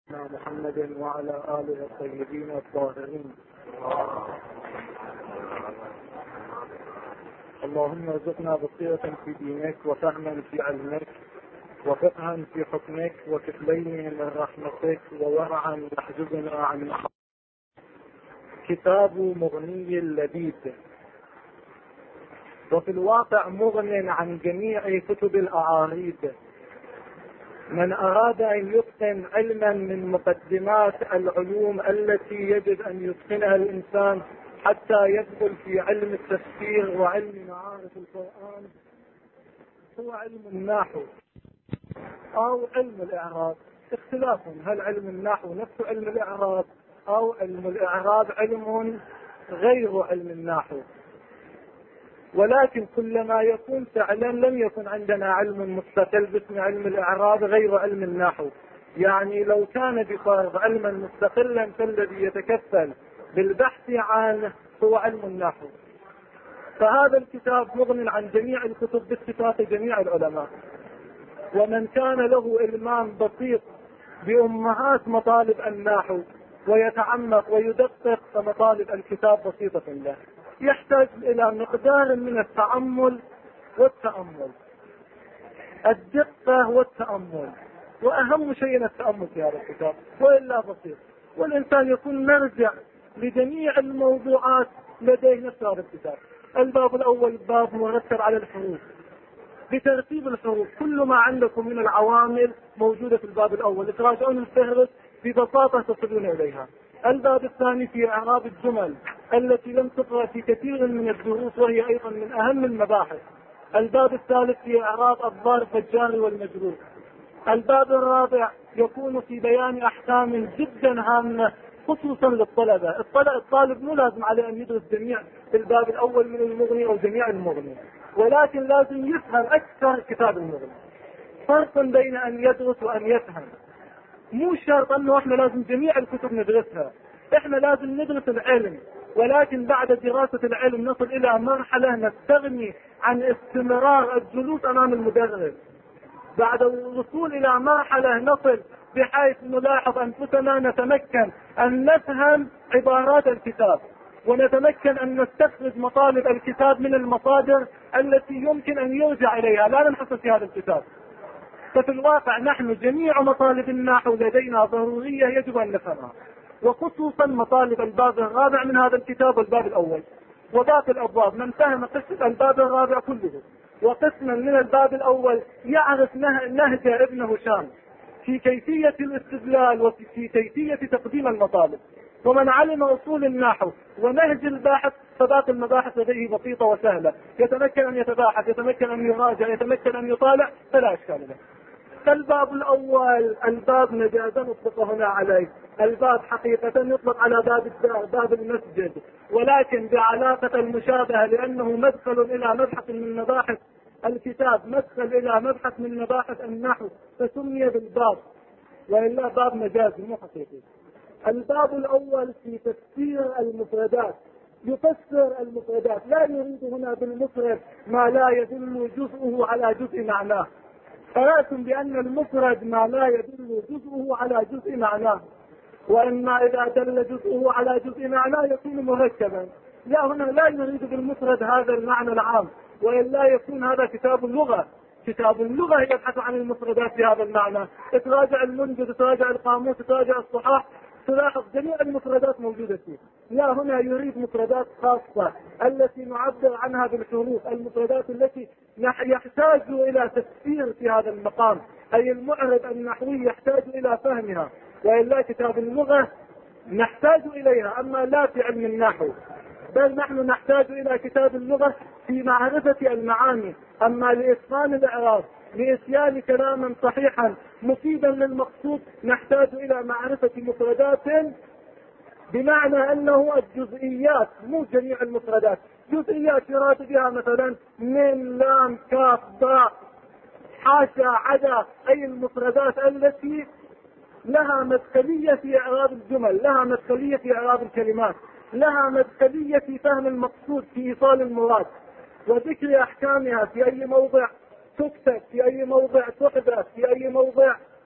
محمد وعلى آله الطيبين الطاهرين. اللهم ارزقنا بصيرة في دينك وفهما في علمك وفقها في حكمك وكفلين من رحمتك وورعا يحجبنا عن كتاب مغني اللذيذ. وفي الواقع مغن عن جميع كتب الأعاريض. من أراد أن يتقن علما من مقدمات العلوم التي يجب أن يتقنها الإنسان حتى يدخل في علم التفسير وعلم معارف القرآن هو علم النحو أو علم الإعراب. اختلاف، هل علم النحو نفس علم الإعراب أو علم الإعراب علم غير علم النحو. ولكن كلما يكون فعلا لم يكن عندنا علم مستقل باسم علم الإعراب غير علم النحو. يعني لو كان بفرض علما مستقلا فالذي يتكفل بالبحث عنه هو علم النحو. فهذا الكتاب مغن عن جميع الكتب باتفاق جميع العلماء. ومن كان له إلمام بسيط بأمهات مطالب النحو ويتعمق ويدقق فمطالب الكتاب بسيطة له. يحتاج إلى مقدار من التأمل والتأمل، الدقة والتأمل، وأهم شيء التأمل في هذا الكتاب، وإلا بسيط. والإنسان يكون مرجع لجميع الموضوعات لديه نفس هذا الكتاب. الباب الأول باب مرتب على الحروف بترتيب الحروف، كل ما عندكم من العوامل موجودة في الباب الأول، تراجعون الفهرس ببساطة تصلون إليها. الباب الثاني في إعراب الجمل التي لم تقرأ في كثير من الدروس وهي أيضا من أهم المباحث. الباب الثالث في إعراب الظرف والجار والمجرور. الباب الرابع يكون في بيان أحكام جدا هامة خصوصا للطلبة. الطالب مو لازم عليه أن يدرس جميع الباب الأول من المغني أو جميع المغني، ولكن لازم يفهم أكثر كتاب المغني. فرق بين أن يدرس وأن يفهم. مو شرط أنه إحنا لازم جميع الكتب ندرسها، إحنا لازم ندرس العلم، ولكن بعد دراسة العلم نصل إلى مرحلة نستغني عن استمرار الجلوس أمام المدرس. بعد الوصول إلى مرحلة نصل بحيث نلاحظ أنفسنا نتمكن أن نفهم عبارات الكتاب ونتمكن أن نستخرج مطالب الكتاب من المصادر التي يمكن أن يرجع إليها، لا ننحصر في هذا الكتاب. ففي الواقع نحن جميع مطالب النحو لدينا ضرورية يجب أن نفهمها، وخصوصا مطالب الباب الرابع من هذا الكتاب والباب الأول. وباقي الأبواب من فهم قسم الباب الرابع كله وقسما من الباب الأول يعرف نهج ابن هشام في كيفية الاستدلال وفي كيفية تقديم المطالب. ومن علم أصول النحو ونهج الباحث فباقي المباحث لديه بسيطة وسهلة، يتمكن أن يتباحث، يتمكن أن يراجع، يتمكن أن يطالع، فلا إشكال له. الباب الأول الباب مجازا نطلق هنا عليه، الباب حقيقة يطلق على باب الدار، باب المسجد، ولكن بعلاقة المشابهة لأنه مدخل إلى مبحث من مباحث الكتاب، مدخل إلى مبحث من مباحث النحو، فسمي بالباب، وإلا باب مجازي مو حقيقي. الباب الأول في تفسير المفردات، يفسر المفردات، لا يريد هنا بالمفرد ما لا يدل جزءه على جزء معناه. فرأتم بأن المفرد ما لا يدل جزءه على جزء معناه، وإما إذا دل جزءه على جزء معناه يكون مركبا. لا، هنا لا يريد بالمفرد هذا المعنى العام، وإلا يكون هذا كتاب اللغة. كتاب اللغة يبحث عن المفردات بهذا المعنى. تراجع المنجد، تراجع القاموس، تراجع الصحاح، تلاحظ جميع المفردات موجودة فيه. لا، هنا يريد مفردات خاصة التي نعبر عنها بالحروف، المفردات التي يحتاج إلى تفسير في هذا المقام، أي المعرب النحوي يحتاج إلى فهمها، وإلا كتاب اللغة نحتاج إليها، أما لا في علم النحو. بل نحن نحتاج إلى كتاب اللغة في معرفة المعاني، أما لإتقان الإعراب، لإتيان كلاما صحيحا مفيدا للمقصود نحتاج إلى معرفة مفردات، بمعنى أنه الجزئيات مو جميع المفردات، جزئيات يراد بها مثلا من، لام، كاف، باء، حاشا، عدا، أي المفردات التي لها مدخلية في إعراب الجمل، لها مدخلية في إعراب الكلمات، لها مدخلية في فهم المقصود، في إيصال المراد، وذكر أحكامها في أي موضع تكتب، في أي موضع تحدث، في أي موضع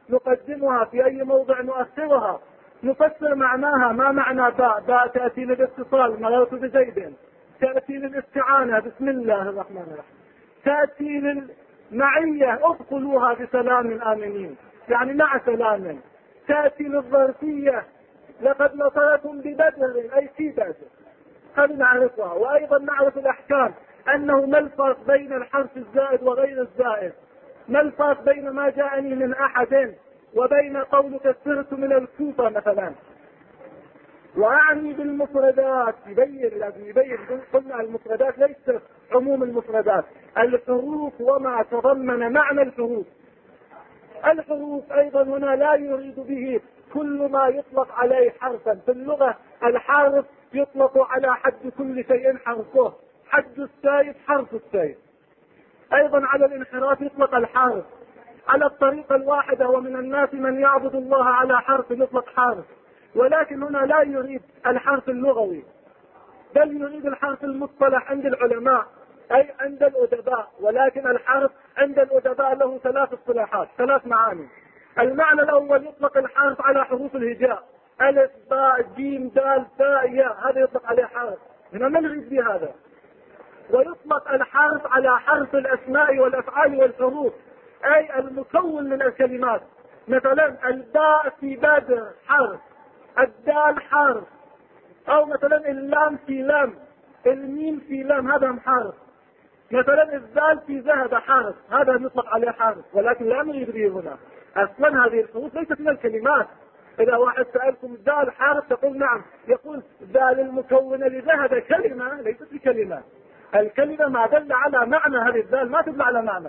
نقدمها في أي موضع نؤخرها، نفسر معناها. ما معنى باء؟ باء تأتي للاتصال، مررت بزيد. تأتي للاستعانة، بسم الله الرحمن الرحيم. تأتي للمعية، ادخلوها بسلام آمنين، يعني مع سلام. تأتي للظرفية، لقد نصركم ببدر، أي في بدر. هذه نعرفها. وأيضا نعرف الأحكام، أنه ما الفرق بين الحرف الزائد وغير الزائد، ما الفرق بين ما جاءني من أحد وبين قولك سرت من الكوفة مثلا. وأعني بالمفردات، لازم يبين. قلنا المفردات ليست عموم المفردات، الحروف وما تضمن معنى الحروف. الحروف أيضا هنا لا يريد به كل ما يطلق عليه حرفا. في اللغة الحرف يطلق على حد كل شيء حرفه، حد السيف حرف السيف. أيضا على الانحراف يطلق الحرف، على الطريقة الواحدة ومن الناس من يعبد الله على حرف يطلق حرف. ولكن هنا لا يريد الحرف اللغوي، بل يريد الحرف المصطلح عند العلماء، أي عند الأدباء. ولكن الحرف عند الأدباء له 3 اصطلاحات، 3 معاني. المعنى الأول يطلق الحرف على حروف الهجاء، ألف باء جيم دال تاء ياء، هذا يطلق عليه حرف، هنا ما نريد بهذا. ويطلق الحرف على حرف الأسماء والأفعال والحروف، أي المكون من الكلمات. مثلا الباء في بدر حرف، الدال حرف، أو مثلا اللام في لام، الميم في لام، هذا حرف. مثلا الذال في ذهب حرف، هذا يطلق عليه حرف. ولكن لا نريد به هنا. أصلا هذه الحروف ليست من الكلمات. إذا واحد سألكم ذال حرف تقول نعم، يقول ذال المكونة لذهب كلمة، ليست بكلمة. الكلمة ما دل على معنى، هذه الذال ما تدل على معنى.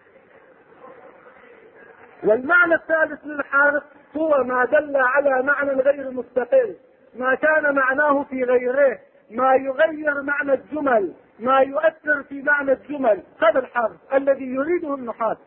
والمعنى الثالث للحرف هو ما دل على معنى غير مستقل، ما كان معناه في غيره، ما يغير معنى الجمل، ما يؤثر في معنى الجمل. هذا الحرف الذي يريده النحاة.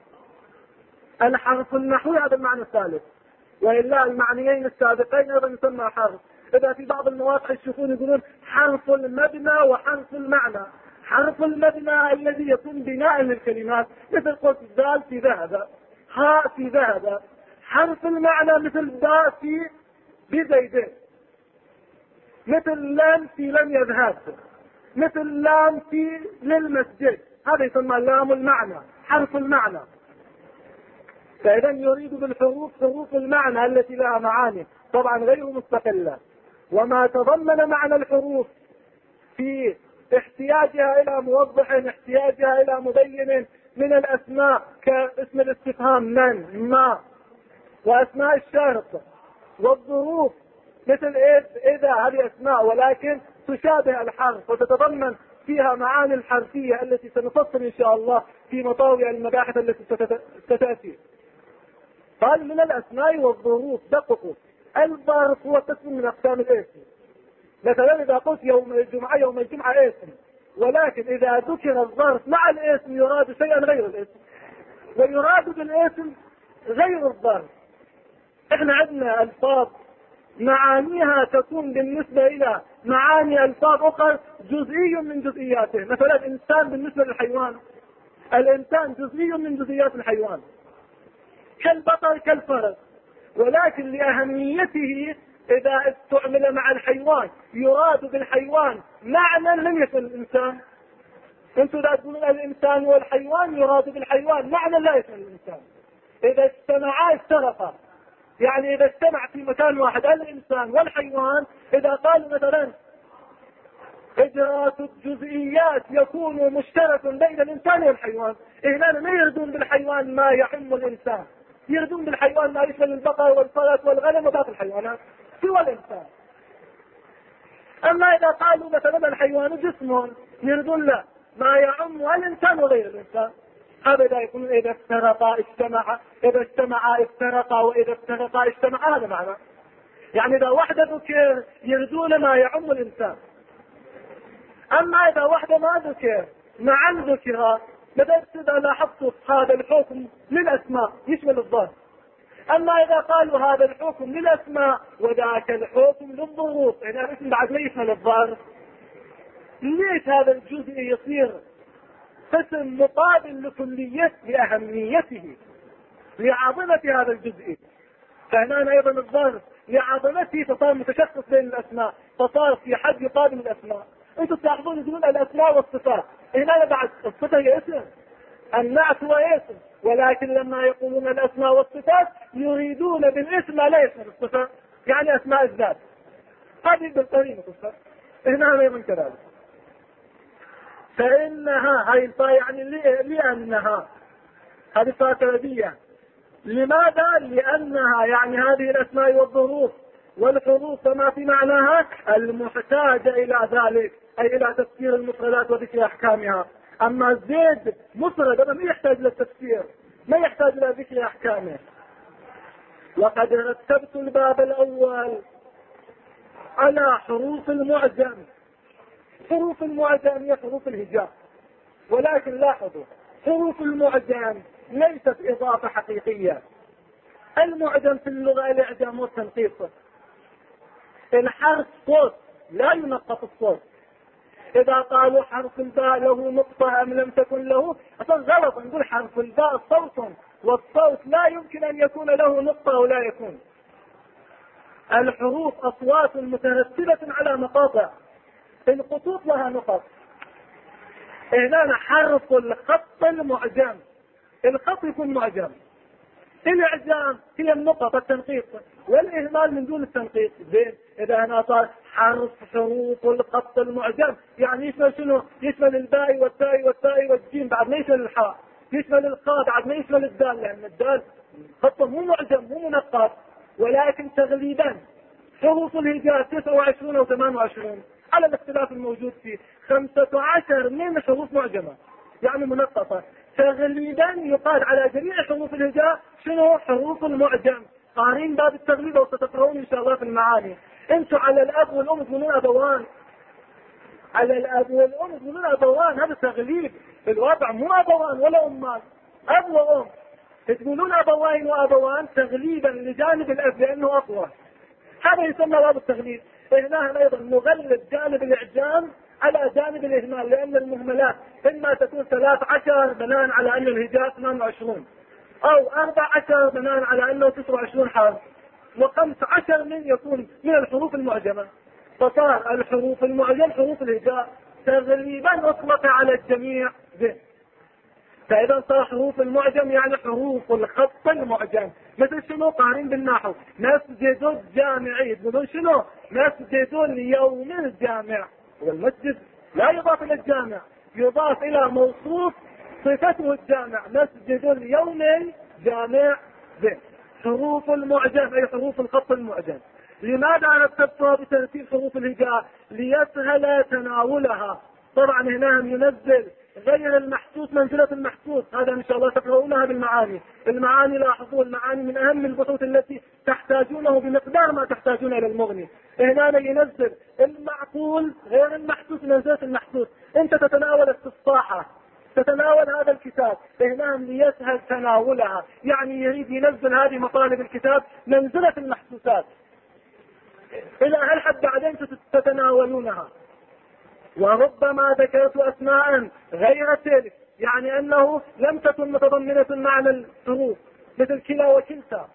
الحرف النحوي هذا المعنى الثالث. وإلا المعنيين السابقين أيضا يسمى حرف. إذا في بعض المواقع تشوفون يقولون حرف المبنى وحرف المعنى. حرف المبنى الذي يكون بناء للكلمات، مثل قلت الدال في ذهب، هاء في ذهب. حرف المعنى مثل باء في بزيد، مثل لام في لم يذهب، مثل لام في للمسجد، هذا يسمى لام المعنى، حرف المعنى. فإذا يريد بالحروف حروف المعنى التي لها معاني طبعا غير مستقلة. وما تضمن معنى الحروف في احتياجها إلى موضح، احتياجها إلى مبين من الأسماء كاسم الاستفهام من، ما، وأسماء الشرط، والظروف مثل إذا، هذه أسماء ولكن تشابه الحرف وتتضمن فيها معاني الحرفية التي سنفصل إن شاء الله في مطاوع المباحث التي ستأتي. قال من الأسماء والظروف دققوا. الظرف هو قسم من أقسام الاسم. مثلا إذا قلت يوم الجمعة، يوم الجمعة اسم، ولكن إذا ذكر الظرف مع الاسم يراد شيئا غير الاسم، ويراد بالاسم غير الظرف. احنا عندنا ألفاظ معانيها تكون بالنسبة إلى معاني ألفاظ أخرى جزئي من جزئياته. مثلا إنسان بالنسبة للحيوان، الإنسان جزئي من جزئيات الحيوان، كالبقر كالفرس. ولكن لأهميته إذا استعمل مع الحيوان يراد بالحيوان معنى لم يكن الإنسان. أنتم لا تقولون الإنسان والحيوان، يراد بالحيوان معنى لا يكن الإنسان. إذا اجتمعا افترقا، يعني إذا اجتمع في مكان واحد الإنسان والحيوان، إذا قالوا مثلا إدراك الجزئيات يكون مشترك بين الإنسان والحيوان، هنا ما يردون بالحيوان ما يعم الإنسان، يردون بالحيوان ما يشمل البقر والفرس والغنم وباقي الحيوانات سوى الإنسان. أما إذا قالوا مثلا الحيوان جسم، يردون لا، ما يعم الإنسان وغير الإنسان. هذا إذا يكون إذا افترقا اجتمعا، إذا اجتمعا افترقا، وإذا افترقا اجتمعا، هذا معنى. يعني إذا وحده ذكر يردون ما يعم الإنسان. أما إذا وحده ما ذكر معا ذكر، مثلا إذا لاحظت هذا الحكم للأسماء يشمل الظرف. أما إذا قالوا هذا الحكم للأسماء وذاك الحكم للظروف، إذا الاسم بعد ما يشمل الظرف، ليش هذا الجزء يصير قسم مقابل لكليته لأهميته؟ لعظمة هذا الجزء. فهنا أيضا الظرف لعظمته فصار متشخص بين الأسماء، فصار في حد يقابل الأسماء. أنتم تلاحظون يقولون الأسماء والصفات، هنا بعد الصفة هي اسم، النعت هو اسم، ولكن لما يقولون الأسماء والصفات يريدون بالاسم ما لا يشمل الصفة، يعني أسماء الذات. هذه بالقرينة الصفة. هنا أيضا كذلك. فإنها هاي الفاء يعني لأنها، هذه فاء سببية. لماذا؟ لأنها يعني هذه الأسماء والظروف والحروف فما في معناها المحتاجة إلى ذلك، أي إلى تفسير المفردات وذكر أحكامها. أما زيد مفرد ما يحتاج للتفسير، ما يحتاج إلى ذكر أحكامه. وقد رتبت الباب الأول على حروف المعجم. حروف المعجم هي حروف الهجاء، ولكن لاحظوا حروف المعجم ليست إضافة حقيقية. المعجم في اللغة الإعجام والتنقيص. الحرف صوت لا ينقص الصوت. إذا قالوا حرف الباء له نقطة أم لم تكن له، أصلا غلط. نقول حرف الباء صوت، والصوت لا يمكن أن يكون له نقطة أو لا يكون. الحروف أصوات مترتبة على مقاطع، الخطوط لها نقط. هنا حرف الخط المعجم، الخط يكون معجم. الإعجام هي النقط التنقيط، والإهمال من دون التنقيط. زين، إذا أنا صار حروف الخط المعجم يعني يشمل شنو؟ يشمل الباء والتاء والتاء والجيم، بعد ما يشمل الحاء، يشمل القاء بعد ما يشمل الدال، لأن الدال خط مو معجم مو منقط. ولكن تغليبا حروف الهجاء 29 أو 28 على الاختلاف الموجود فيه. 15 من حروف معجمة يعني منقطة. تغليبا يقال على جميع حروف الهجاء شنو؟ حروف المعجم. قارين باب التغليب وستقرؤون ان شاء الله في المعاني. انتم على الاب والام تقولون ابوان، على الاب والام تقولون ابوان، هذا تغليب. في الواقع مو ابوان ولا امان، اب وام. تقولون ابوين وابوان تغليبا لجانب الاب لانه اقوى، هذا يسمى باب التغليب. هنا ايضا نغلب جانب الاعجام على جانب الاهمال، لان المهملات اما تكون 13 بناء على ان الهجاء 28، او 14 بناء على انه 29 حرف، و15 من يكون من الحروف المعجمة. فصار الحروف المعجم حروف الهجاء تغليبا اطلق على الجميع به. فإذا صار حروف المعجم يعني حروف الخط المعجم. مثل شنو؟ قارين بالنحو مسجد الجامعي، يقولون شنو؟ مسجد اليوم الجامع. والمسجد لا يضاف إلى الجامع، يضاف إلى موصوف صفته الجامع، مسجد اليوم الجامع به. حروف المعجم أي حروف الخط المعجم. لماذا رتبتها بترتيب حروف الهجاء؟ ليسهل تناولها. طبعا هنا ينزل غير المحسوس منزلة المحسوس، هذا ان شاء الله تقرؤونها بالمعاني. المعاني لاحظوا، المعاني من اهم البحوث التي تحتاجونه بمقدار ما تحتاجون الى المغني. هنا ينزل المعقول غير المحسوس منزلة المحسوس. انت تتناول التفاحة، تتناول هذا الكتاب، هنا ليسهل تناولها، يعني يريد ينزل هذه مطالب الكتاب منزلة المحسوسات الى هالحد بعدين تتناولونها. وربما ذكرت أسماء غير تلك، يعني أنه لم تكن متضمنة معنى الحروف، مثل كلا وكلتا.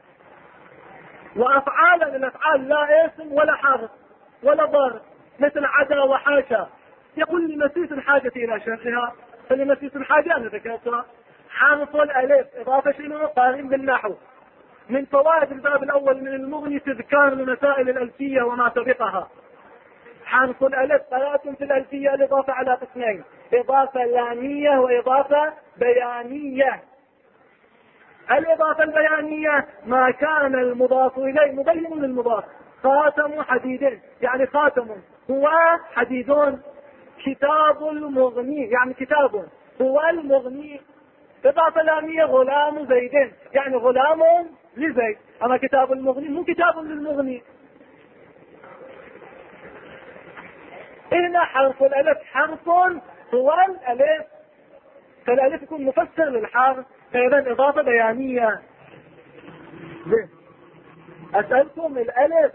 وأفعالا، الأفعال لا اسم ولا حرف ولا ضرب، مثل عدا وحاشا. يقول لمسيس الحاجة إلى شرحها، فلمسيس الحاجة أنا ذكرتها. حرف الألف إضافة شنو؟ قارن بالنحو. من فوائد الباب الأول من المغني تذكار لمسائل الألفية وما سبقها. حرف الألف قرأت في الألفية الإضافة على قسمين، إضافة لامية وإضافة بيانية. الإضافة البيانية ما كان المضاف إليه مبين للمضاف. خاتم حديدين يعني خاتم هو حديدون. كتاب المغني يعني كتاب هو المغني. إضافة لامية غلام زيدين يعني غلام لزيد. أما كتاب المغني مو كتاب للمغني. هنا حرف الألف حرف هو الألف، فالألف يكون مفسر للحرف، فإذا إضافة بيانية. أسألكم الألف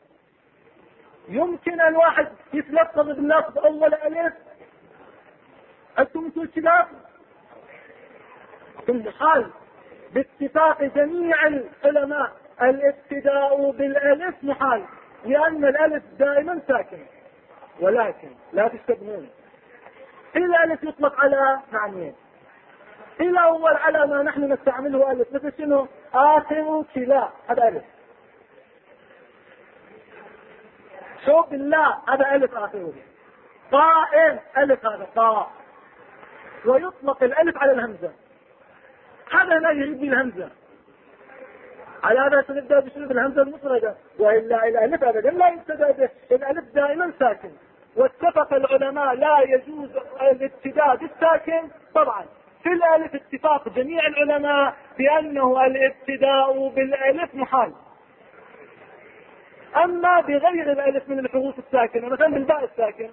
يمكن أن واحد يتلفظ باللفظ أول ألف؟ أنتم تقولوا كذا؟ ثم قال باتفاق جميع العلماء الابتداء بالالف محال، لان الالف دائما ساكن. ولكن لا تستبنون، الالف يطلق على معنيين. الاول على ما نحن نستعمله الف، مثل شنو؟ اخر كلا، هذا الف. شوف بالله، هذا الف اخره. قائم، الف، هذا قاء. ويطلق الالف على الهمزه، هذا لا يريد به الهمزه. على هذا سنبدا بشنو؟ بالهمزه المفرده، والا الالف ابدا لا يبتدا به، الالف دائما ساكن. واتفق العلماء لا يجوز الابتداء بالساكن طبعا. في الالف اتفاق جميع العلماء بانه الابتداء بالالف محال. اما بغير الالف من الحروف الساكنه، مثلا بالباء الساكن،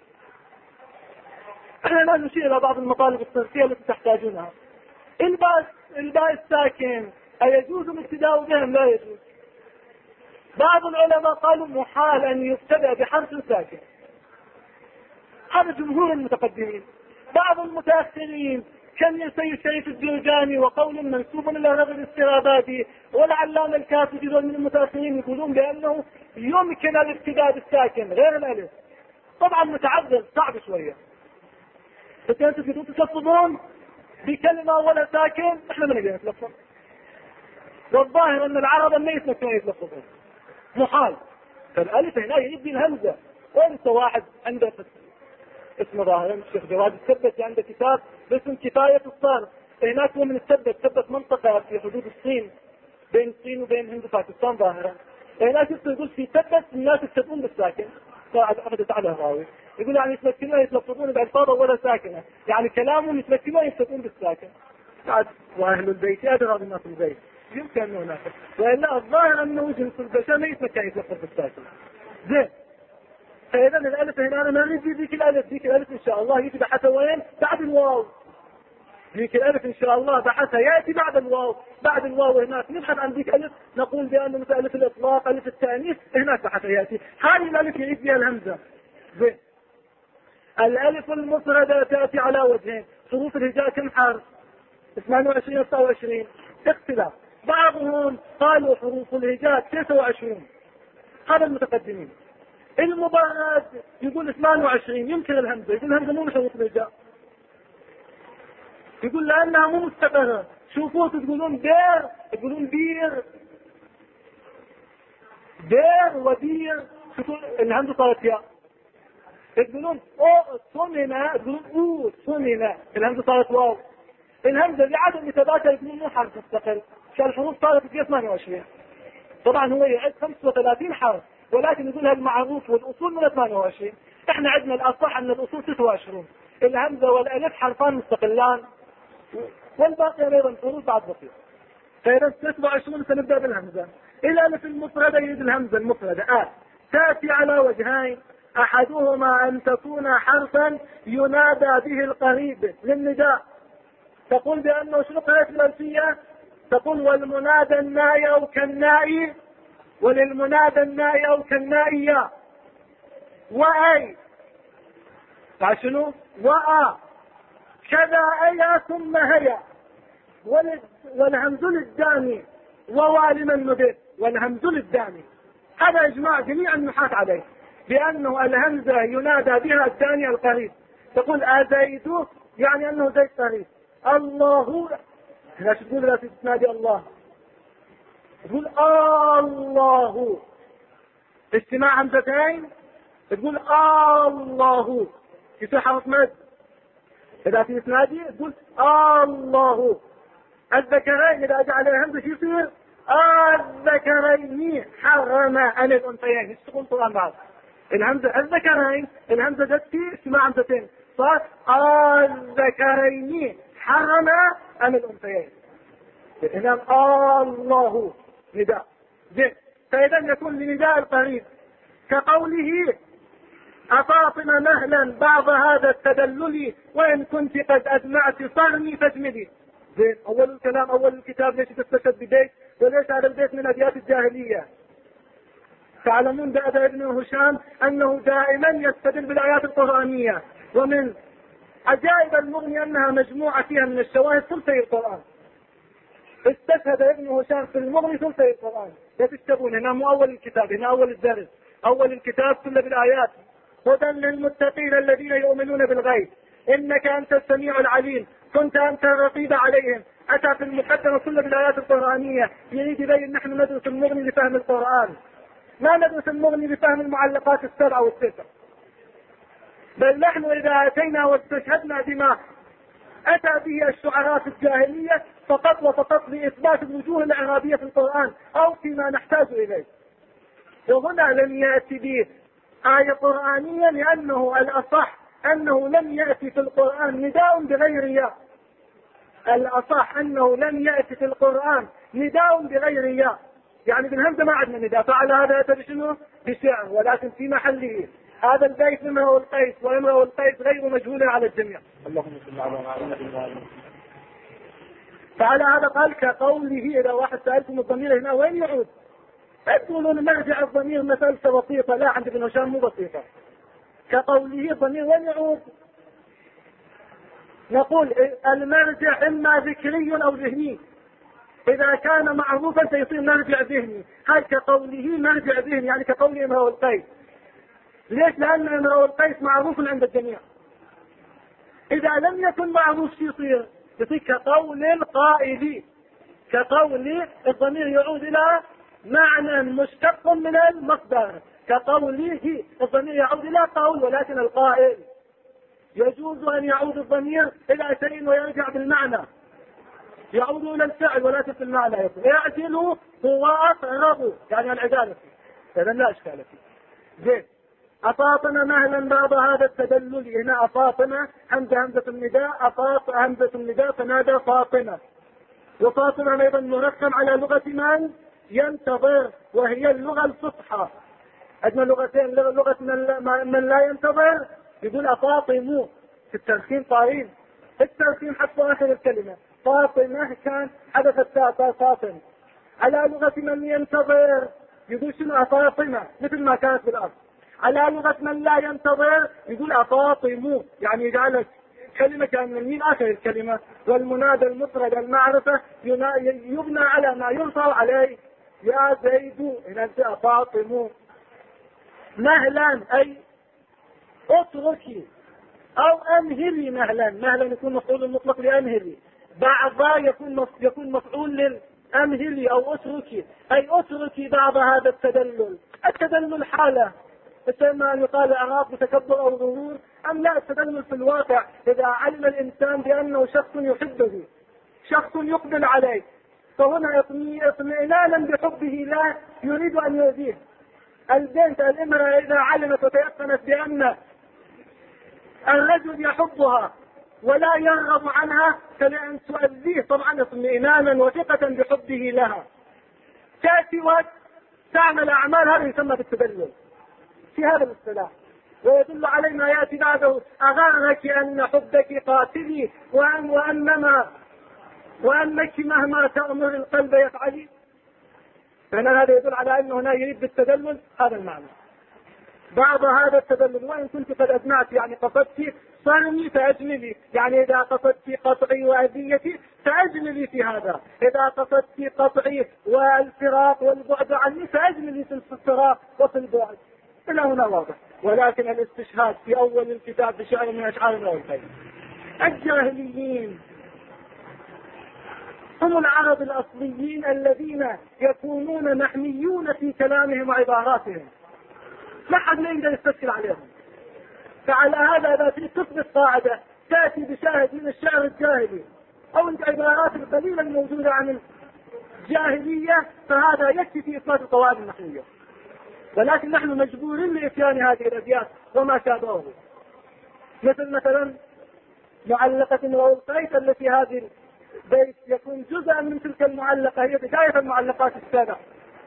احنا الان نشير الى بعض المطالب الصرفيه التي تحتاجونها. الباء الساكن ايجوز الابتداء بهم؟ لا يجوز. بعض العلماء قالوا محال ان يبتدأ بحرف ساكن، هذا جمهور المتقدمين. بعض المتأخرين كالسيد الشريف الجرجاني وقول منسوب الى رغب السرابادي والعلامة الكافي من المتأخرين يقولون بانه يمكن الابتداء بالساكن غير الالف. طبعا متعذر، صعب شوية، بس انتم تريدون تلفظون بكلمة ولا ساكن، احنا ما نقدر نتلفظ. والظاهر ان العرب ما يتمكنون يتلفظون، محال. فالالف هنا يجي الهمزة. وانت واحد عنده اسمه ظاهرا الشيخ جواد السبت، عنده كتاب باسم كفاية الصارف، هناك هو من السبت منطقة في حدود الصين، بين الصين وبين هند وباكستان ظاهرا. هناك يقول في سبت الناس يكتبون بالساكن، اخذت على الراوي يقول يعني يتمكنون يتلفظون بألفاظ ولا ساكنة، يعني كلامهم يتمكنون يكتبون بالساكن. واهل البيت ادرى بما في البيت، يمكن انه هناك، والا الظاهر انه جنس البشر ما يتمكن يتلفظ بالساكن. زين، فاذا الالف هنا انا ما نجي ذيك الالف ان شاء الله يجي بحثها وين؟ بعد الواو. ذيك الالف ان شاء الله بحثها ياتي بعد الواو. بعد الواو هناك نبحث عن ذيك الالف، نقول بانه مثل الف الاطلاق، الف التانيث، هناك بحثها ياتي. هذه الالف يعيد بها الهمزه. زين، الالف المفردة تاتي على وجهين. حروف الهجاء كم حرف؟ 28 29 اختلاف. بعضهم قالوا حروف الهجاء 29، هذا المتقدمين. المبرد يقول 28 يمكن الهمزه، يقول الهمزه مو من حروف الهجاء، يقول لانها مو مستقره. شوفوا تقولون بير، تقولون بير، بير وبير، شوفوا الهمزه صارت ياء. تقولون او صمنا، تقولون او صمنا، الهمزه صارت واو. الهمزه لعدم ثباتها يقولون مو حرف مستقل، فالحروف صارت في 28. طبعا هو يعد 35 حرف، ولكن يقول المعروف والاصول من 28. احنا عندنا الاصح ان الاصول 26، الهمزه والالف حرفان مستقلان، والباقي ايضا حروف بعد بسيط. فاذا 29 سنبدا بالهمزه. الالف المفرده يريد الهمزه المفرده تاتي على وجهين. احدهما ان تكون حرفا ينادى به القريب للنداء، تقول بانه شنو قرأت الالفيه؟ تقول والمنادى النائي او كالنائي، وللمنادى النائي او كالنائية، واي شنو؟ وآ كذا اي ثم هيا، والهمز للداني ووالما مدد، والهمز للداني. هذا اجماع جميع النحاة عليه بانه الهمزة ينادى بها الداني القريب. تقول ازيد يعني انه زيد قريب. الله لا تقول لا تنادي الله، تقول الله اجتماع همزتين، تقول الله يصير حرف مد. اذا في تنادي تقول الله. الذكرين اذا جاء عليه همزه يصير الذكرين حرم عن الانثيين. يشتغل القران بعض الهمزه الذكرين، الهمزه جت في اجتماع همزتين، صار الذكرين حرم عن الانثيين. اذا الله نداء. زين، فاذا يكون لنداء القريب كقوله أفاطم مهلا بعض هذا التدلل وإن كنت قد أجمعت صرني فاجمدي. زين، أول الكلام أول الكتاب ليش تستشهد ببيت وليس هذا البيت من أبيات الجاهلية؟ تعلمون بأبا ابن هشام أنه دائما يستدل بالآيات القرآنية، ومن عجائب المغني أنها مجموعة فيها من الشواهد ثلثي القرآن. استشهد ابن هشام في المغني ثلثي القرآن. لا تكتبون هنا مو أول الكتاب، هنا أول الدرس، أول الكتاب كله بالآيات. هدى للمتقين الذين يؤمنون بالغيب إنك أنت السميع العليم كنت أنت الرقيب عليهم. أتى في المقدمة كله بالآيات القرآنية. يريد يبين نحن ندرس المغني لفهم القرآن، ما ندرس المغني لفهم المعلقات السبعة والتسع. بل نحن إذا أتينا واستشهدنا بما أتى به الشعراء في الجاهلية فقط وفقط لإثبات الوجوه الإعرابية في القرآن أو فيما نحتاج إليه. وهنا لم يأتي به آية قرآنية لأنه الأصح أنه لم يأتي في القرآن نداء بغير ياء. الأصح أنه لم يأتي في القرآن نداء بغير ياء، يعني بالهمزة ما عندنا نداء. فعلى هذا أتى بشنو؟ بشعر، ولكن في محله. هذا البيت امرؤ القيس، وامرؤ القيس غير مجهول على الجميع. اللهم صل على محمد. فعلى هذا قال كقوله. إذا واحد سألكم الضمير هنا وين يعود؟ تقولون مرجع الضمير مسألة بسيطة. لا، عند ابن هشام مو بسيطة. كقوله الضمير وين يعود؟ نقول المرجع إما ذكري أو ذهني. إذا كان معروفا سيصير مرجع ذهني. هل كقوله مرجع ذهني، يعني كقول امرؤ القيس. ليش؟ لأن امرؤ القيس معروف عند الجميع. إذا لم يكن معروف شو يصير؟ يصير كقول القائل. كقول الضمير يعود إلى معنى مشتق من المصدر. كقوله الضمير يعود إلى قول، ولكن القائل يجوز أن يعود الضمير إلى شيء ويرجع بالمعنى. يعود إلى الفعل ولكن في المعنى يقول يعدلوا هو أقرب، يعني العدالة. إذا لا إشكال فيه. زين. أفاطمة مهلا بعض هذا التدلل. هنا أفاطمة همزة النداء، أفاط همزة النداء فنادى فاطمة. وفاطمة أيضا مرقم على لغة من ينتظر، وهي اللغة الفصحى. عندنا لغتين، لغة من لا ينتظر يقول أفاطمو في الترخيم طارين. الترخيم حتى آخر الكلمة. فاطمة كان حدثت فاطمة. على لغة من ينتظر يقول شنو؟ أفاطمة، مثل ما كانت بالأرض. على لغة من لا ينتظر يقول أفاطمو، يعني يجعلك كلمة كان من آخر الكلمة. والمنادى المفرد المعرفة يبنى على ما يرفع عليه. يا زيد، هنا أفاطمو. مهلا أي اتركي أو أنهري. مهلا، مهلا يكون مفعول مطلق لأنهري. بعض يكون مفعول للأنهري أو اتركي، أي اتركي بعض هذا التدلل. التدلل حالة، مثل أن يقال أعراض بتكبر أو غرور، أم لا التدلل في الواقع إذا علم الإنسان بأنه شخص يحبه، شخص يقبل عليه، فهنا اطمئنانا بحبه لا يريد أن يؤذيه. البنت الامرأة إذا علمت وتيقنت بأن الرجل يحبها ولا يرغب عنها فلأن تؤذيه طبعا اطمئنانا وثقة بحبه لها، تأتي وتعمل أعمال، هذا يسمى بالتدلل في هذا الاصطلاح. ويدل عليه ما يأتي بعده: أغرك أن حبك قاتلي وأنك مهما تأمر القلب يفعلي. فهنا هذا يدل على أنه هنا يريد بالتدلل هذا المعنى. بعض هذا التدلل: وإن كنت قد أجمعت، يعني قصدت صرمي فأجملي، يعني إذا قصدت قطعي وأذيتي فأجملي في هذا، إذا قصدت قطعي والفراق والبعد عني فأجملي في الفراق وفي البعد. إلى هنا واضح. ولكن الاستشهاد في أول الكتاب بشعر من أشعار امرؤ القيس. الجاهليين هم العرب الأصليين الذين يكونون محميون في كلامهم وعباراتهم، لا حد ما يقدر يستشكل عليهم. فعلى هذا إذا في تثبت قاعدة تأتي بشاهد من الشعر الجاهلي أو العبارات القليلة الموجودة عن الجاهلية، فهذا يكفي في إثبات القواعد النحوية. ولكن نحن مجبورين لإتيان هذه الأبيات وما شابهه، مثلا معلقة امرؤ القيس التي هذه البيت يكون جزءا من تلك المعلقة، هي بداية المعلقات السبع.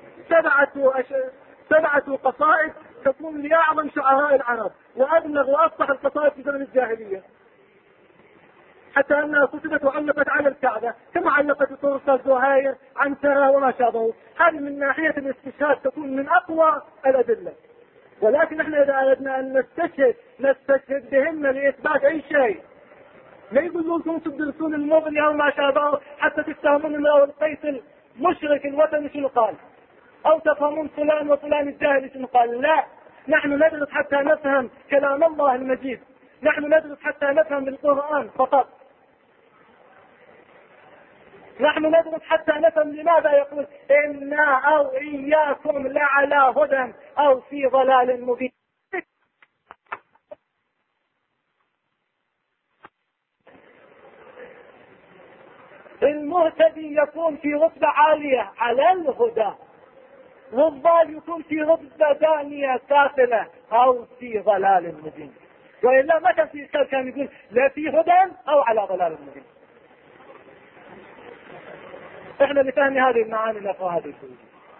سبعة قصائد تكون لأعظم شعراء العرب وأبلغ وأفصح القصائد في زمن الجاهلية، حتى أنها كتبت وعلقت على الكعبة كمعلقة طرس الزهير عنترة وما شابهه. هذه من ناحية الاستشهاد تكون من أقوى الأدلة. ولكن احنا إذا أردنا أن نستشهد بهن لإثبات أي شيء لا يقولون لكم تدرسون المغني او ما شابه حتى تفهمون امرؤ القيس المشرك الوثني شنو قال، او تفهمون فلان وفلان الجاهلي شنو قال. لا، نحن ندرس حتى نفهم كلام الله المجيد، نحن ندرس حتى نفهم القرآن فقط، نحن ندرس حتى نفهم لماذا يقول إنا أو إياكم لعلى هدى أو في ضلال مبين. المهتدي يكون في رتبة عالية على الهدى، والضال يكون في رتبة دانية سافلة أو في ضلال مبين. وإلا ما كان في إشكال، كان يقول لا في هدى أو على ضلال مبين. احنا لفهم هذه المعاني نقرأ هذه الكلمة.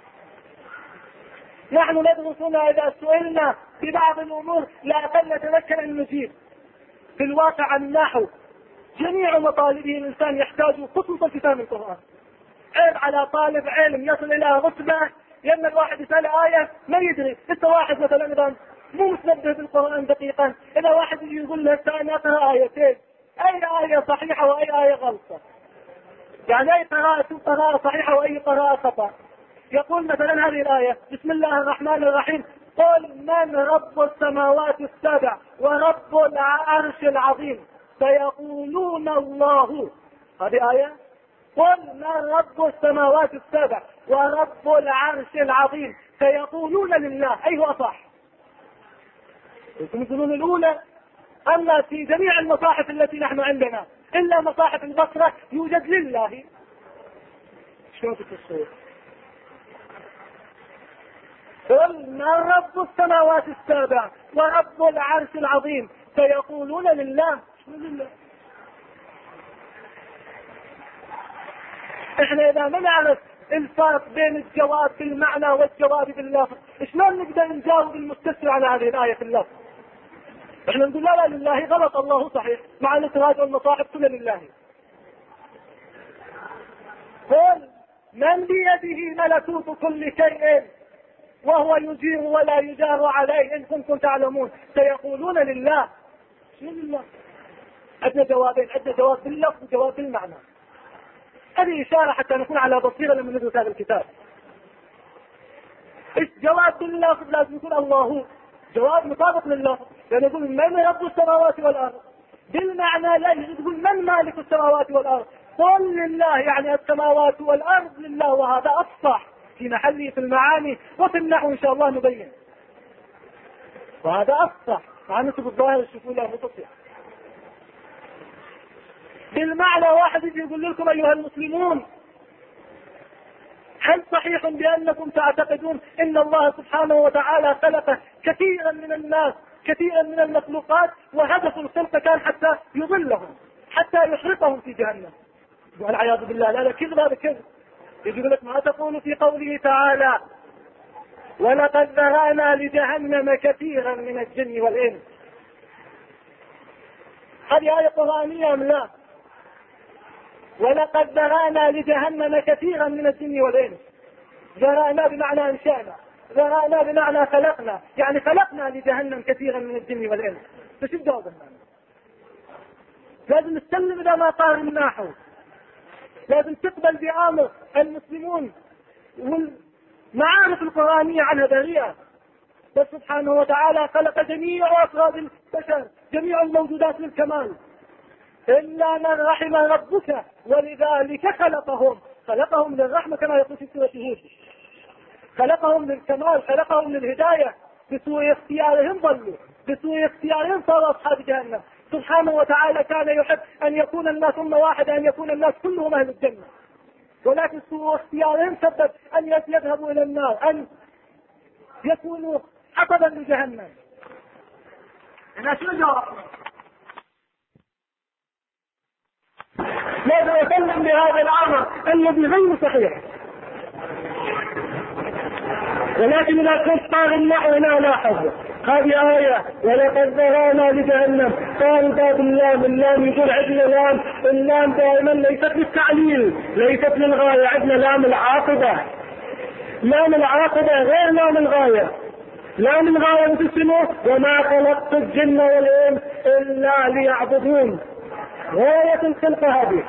نحن ندرس هنا إذا سئلنا في بعض الأمور لا أقل نتذكر أن نجيب. في الواقع النحو جميع مطالبه الإنسان يحتاج خصوصا في فهم القرآن. عيب على طالب علم يصل إلى رتبة لأن الواحد يسأل آية ما يدري. لسه واحد مثلا إذا مو متنبه بالقرآن دقيقا، إذا واحد يقول له أنا أقرأ آيتين، أي آية صحيحة وأي آية غلطة، يعني أي قراءة صحيحة وأي قراءة خطأ. يقول مثلا هذه الآية بسم الله الرحمن الرحيم قل من رب السماوات السبع ورب العرش العظيم سيقولون الله. هذه آية قل من رب السماوات السبع ورب العرش العظيم سيقولون لله. أي هو أصح؟ يقولون الأولى. أما في جميع المصاحف التي نحن عندنا إلا مصاحف البصرة يوجد لله. شلون تتصور؟ قل من رب السماوات السبع ورب العرش العظيم سيقولون لله. شنو لله؟ احنا اذا ما نعرف الفرق بين الجواب بالمعنى والجواب باللفظ شلون نقدر نجاوب المستفسر على هذه الآية في اللفظ؟ احنا نقول لا لله غلط، الله صحيح، مع ان تراجع المصاحف كلها لله. قل من بيده ملكوت كل شيء وهو يجير ولا يجار عليه إن كنتم تعلمون سيقولون لله. شنو لله؟ عندنا جوابين، عندنا جواب باللفظ وجواب بالمعنى. هذه إشارة حتى نكون على بصيرة لما ندرس هذا الكتاب. الجواب باللفظ لازم يكون الله، جواب مطابق لللفظ، لأن يقول من رب السماوات والأرض. بالمعنى لا يقول من مالك السماوات والأرض، قل لله، يعني السماوات والأرض لله، وهذا أفصح في محله في المعاني، وفي النحو إن شاء الله نبين. وهذا أفصح مع نسب الظاهر الشفوي له متصل. بالمعنى واحد يجي يقول لكم أيها المسلمون هل صحيح بأنكم تعتقدون إن الله سبحانه وتعالى خلق كثيرا من الناس كثيرا من المخلوقات وهدف الخلق كان حتى يضلهم حتى يحرقهم في جهنم؟ والعياذ بالله. لا كذب، هذا كذب. يقول لك ما تقول في قوله تعالى ولقد ذرأنا لجهنم كثيرا من الجن والإنس. هذه آية قرآنية أم لا؟ ولقد ذرأنا لجهنم كثيرا من الجن والإنس. ذرأنا بمعنى انشأنا، ذرأنا بمعنى خلقنا، يعني خلقنا لجهنم كثيرا من الجن والإنس. فشو الجواب هنا؟ لازم نستلم إذا ما قال النحو، لازم تقبل بأمر المسلمون والمعارف القرآنية عنها بريئة. فسبحانه وتعالى خلق جميع أفراد البشر، جميع الموجودات للكمال إلا من رحم ربك ولذلك خلقهم للرحمة كما يقول في سورة هود، خلقهم للكمال، خلقهم للهداية. بسوء اختيارهم ضلوا، بسوء اختيارهم صاروا أصحاب جهنم. سبحانه وتعالى كان يحب أن يكون الناس أمة واحدة، أن يكون الناس كلهم أهل الجنة، ولكن سوء اختيارهم سبب أن يذهبوا إلى النار، أن يكونوا حطبا لجهنم. أنا شو الجواب؟ لازم يسلم بهذا الأمر الذي غير صحيح. ولكن إذا كنت قال النحو لا لاحظ هذه آية ولقد ذرأنا لجهنم، قال باب اللام يقول عندنا لام، اللام دائما ليست للتعليل، ليست للغاية، عندنا لام العاقبة. لام العاقبة غير لام الغاية. لام الغاية تسمى وما خلقت الجن والإنس إلا ليعبدون. غاية الخلقة هذه.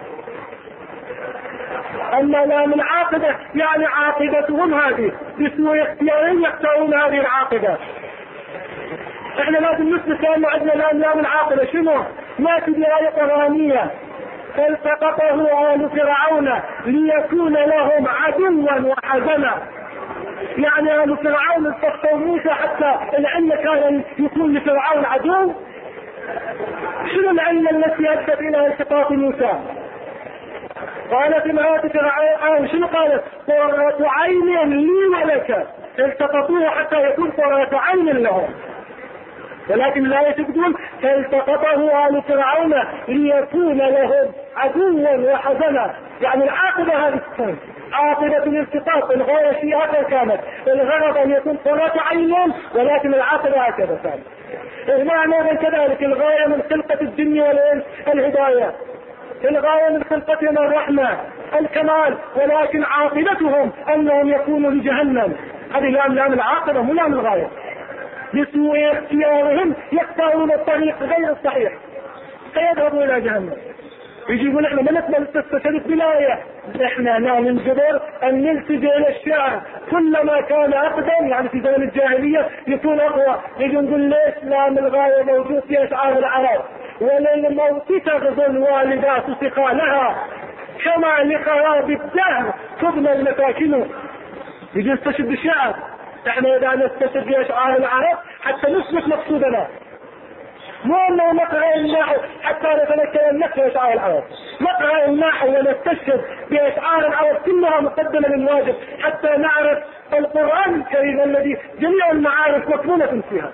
أما لام العاقبة يعني عاقبتهم هذه بسوء اختيارهم يختارون هذه العاقبة. احنا لازم نثبت لأنه عندنا لام العاقبة شنو؟ ما تجي آية قرآنية فالتقطه آل فرعون ليكون لهم عدوا وحزنا. يعني آل فرعون التقطوا موسى حتى العلة كان يكون لفرعون عدو. شنو العلة التي أدت إلى التقاط موسى؟ قالت امرأة فرعون شنو قالت؟ قرة عين لي ولك. التقطوه حتى يكون قرة عين لهم. ولكن لا يقولون فالتقطه آل فرعون ليكون لهم عدوا وحزنا. يعني العاقبة هذه السنة عاقبة الالتقاط. الغاية في آخر كانت الغرض أن يكون قرة عين، ولكن العاقبة هكذا كانت. المعنى كذلك الغاية من خلقة الجن والإنس الهداية، الغاية من خلقتهم الرحمة الكمال، ولكن عاقبتهم أنهم يكونوا لجهنم. هذه لام العاقبة مو لام الغاية. بسوء اختيارهم يختارون الطريق غير الصحيح فيذهبوا إلى جهنم. يجيبون احنا ما نقبل التسلسل بلاية، احنا ننجبر ان نلتجئ الى الشعر كلما كان اقدم. يعني في زمن الجاهلية يكون اقوى. يجي نقول ليش لام الغاية موجود في اشعار العرب؟ وللموت تغزو الوالدات ثقالها كما لخراب الدهر تبنى المساكن. يجي نستشهد بالشعر. احنا اذا نستشهد باشعار العرب حتى نثبت مقصودنا، مو انه نقرأ النحو حتى نتذكر النحو واشعار العرب. نقرأ النحو ونستشهد باشعار العرب كلها مقدمة للواجب حتى نعرف القرآن الكريم الذي جميع المعارف مكنونة فيها.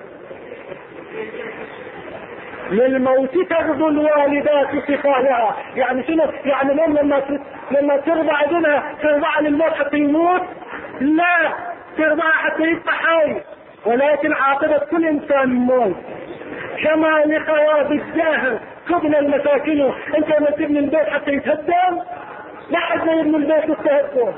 للموت تغزو الوالدات ثقالها. يعني شنو؟ يعني لما ترضع ابنها ترضع للموت حتى يموت؟ لا، ترضع حتى يبقى حي. ولكن عاقبة كل انسان موت. كما لخراب الدهر تبنى المساكن. انت لما تبني البيت حتى يتهدم، لا حد ما يبني البيت يتهدم.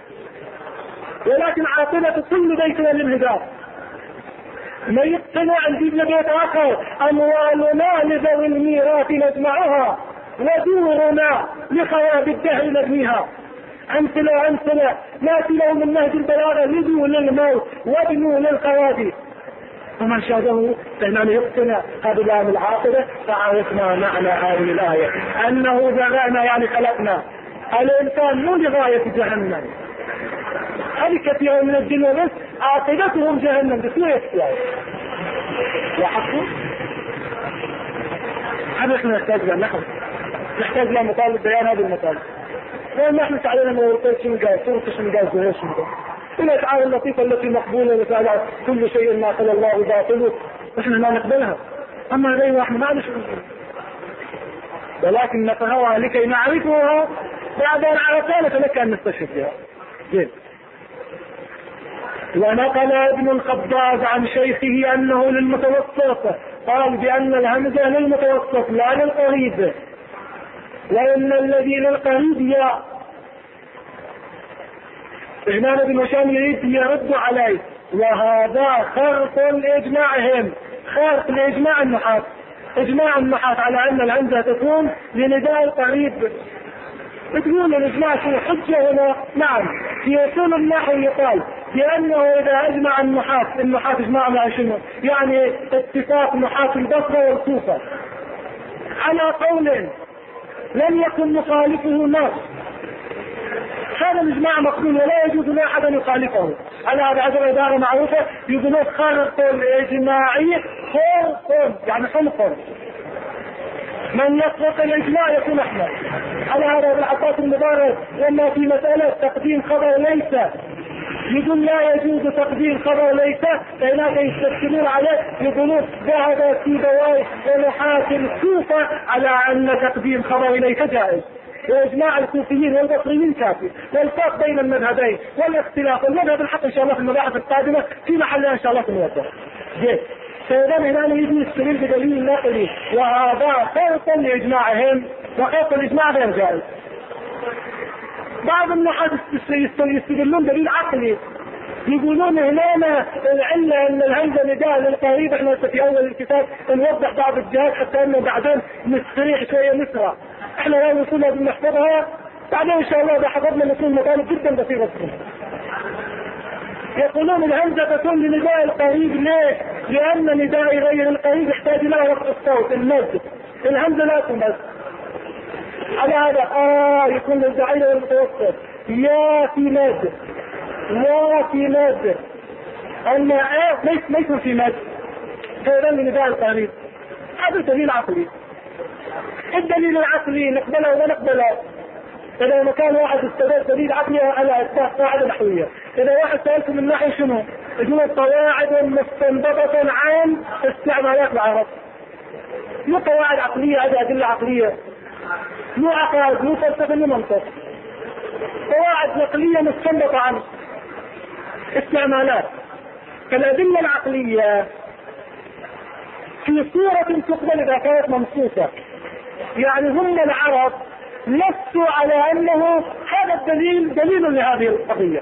ولكن عاقبة كل بيتنا للهداية. ما يقتنع نجيب بيت اخر. اموالنا لذوي الميراث نجمعها ودورنا لخراب الدهر نبنيها. امثله ناتي لهم من نهج البلاغه لدوا للموت وابنوا للخراب. ومن شاهده فإننا يقتنع هذه لام العاقبة. فعرفنا معنى هذه الآية أنه ذرأنا يعني خلقنا الإنسان مو لغاية جهنم. هذه كثير من الجن والإنس عاقبتهم جهنم بسوء اختيار. لاحظتوا؟ هذا احنا نحتاج له نحن نحتاج له مطالب بيان هذه المطالب. لأن احنا تعلمنا من القيد شنو قال صورة شنو قال زهير شنو قال الأشعار اللطيفة التي مقبولة وتعالى كل شيء ما قال الله باطله احنا لا نقبلها. أما غيره احنا ما نشعر، ولكن نفهمها لكي نعرفها بعد أن عرفنا فلك أن نستشهد بها. جيد. ونقل ابن الخباز عن شيخه أنه للمتوسط، قال بأن الهمزة للمتوسط لا للقريب، وإن الذي للقريب يا إمام ابن هشام يريد يرد عليه. وهذا خرق لإجماعهم، خرق لإجماع النحاة. إجماع النحاة على أن الهمزة تكون لنداء القريب. تقول الإجماع شو حجة هنا؟ نعم، في أصول النحو يقال بأنه إذا أجمع النحاة إجماع مع شنو؟ يعني اتفاق نحاة البصرة والكوفة على قول لم يكن مخالفه نص، هذا الإجماع مقبول ولا يجوز لأحد أن يخالفه. على هذا عبارة معروفة يقولون خرق الإجماعي خرق يعني خلق، من يخرق الإجماع يكون أحمد. على هذا ابن عباس المبارك لما في مسألة تقديم خبر ليس يقول لا يجوز تقديم خبر ليس، فهناك يستدلون عليه يقولون ذهب سيبويه ونحاة الكوفة على أن تقديم خبر ليس جائز، وإجماع الكوفيين والبصريين كافي. والفرق بين المذهبين والاختلاف والمذهب الحق إن شاء الله في المباحث القادمة في محلها إن شاء الله سنوضح. جيد. فإذا هنا يجب يستدل بدليل نقلي، وهذا فرق لإجماعهم، وخلق الإجماع غير جائز. بعض النحاة يستدلون دليل عقلي يقولون هنا العلة ان الهمزة نداء للقريب. احنا في اول الكتاب نوضح بعض الجهات حتى انه بعدين نستريح شوية نسرع. احنا لا نصولها بنحفظها بعدين ان شاء الله اذا حفظنا نكون مطالب جدا بسيطة. يقولون الهمزة تكون لنداء القريب. ليه؟ لان نداء غير القريب يحتاج الى رفع الصوت المد. الهمزة لا تمد. على هذا يكون للضعيف والمتوسط. يا في مد، لا في مد. اما ما يكون في مد هذا لنداء القريب. هذا دليل عقلي. الدليل العقلي نقبله ولا نقبله؟ إذا ما كان واحد استدل دليل عقلي على إثبات قاعدة نحوية. إذا واحد سألكم من ناحية شنو؟ يقول قواعد مستنبطة عن استعمالات العرب. مو قواعد عقلية، هذه أدلة عقلية، مو عقائد، مو فلسفة، مو منطق. قواعد نقلية مستنبطة عن استعمالات. فالأدلة العقلية في صورة تقبل إذا كانت منصوصة. يعني هم العرب نصوا على أنه هذا الدليل دليل لهذه القضية.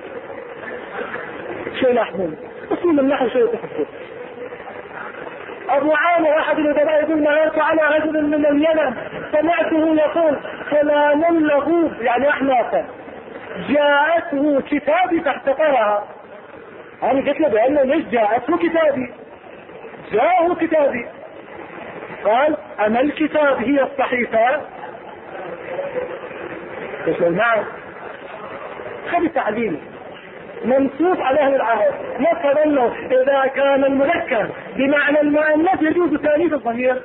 شيء لاحظون أصول النحو شيء تفكر. أبو عامر أحد الأدباء يقول مررت على رجل من اليمن سمعته يقول كلام له يعني أحنافا جاءته كتابي فاحتقرها. أنا قلت له بأنه ليش جاءته كتابي؟ جاءه كتابي. قال أما الكتاب هي الصحيفة؟ يقول نعم. خذ تعليل منصوص على أهل العرب. نفهم أنه إذا كان المذكر بمعنى المؤنث يجوز تأنيث الضمير.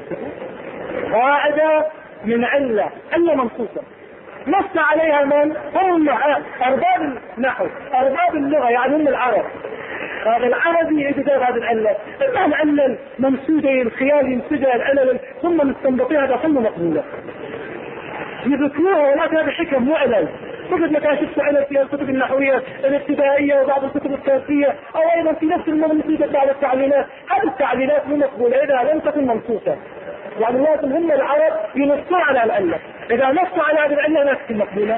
قاعدة من علة منصوصة نص عليها من هم أرباب النحو أرباب اللغة، يعني هم العرب. هذا العربي يجدر هذه العلة. العلة الممسودة الخيال ينسجها العلل ثم مستنبطيها هذا كله مقبولة يذكروها، ولكن هذا حكم مو علل. فقد لك شفت علل في الكتب النحوية الابتدائية وبعض الكتب الثالثية أو أيضا في نفس المنصوصة بعض التعليلات. هذه التعليلات مو مقبولة إذا لم تكن منصوصة. يعني لازم هم العرب ينصوا على العلة. إذا نصوا على هذه العلة لا تكون مقبولة.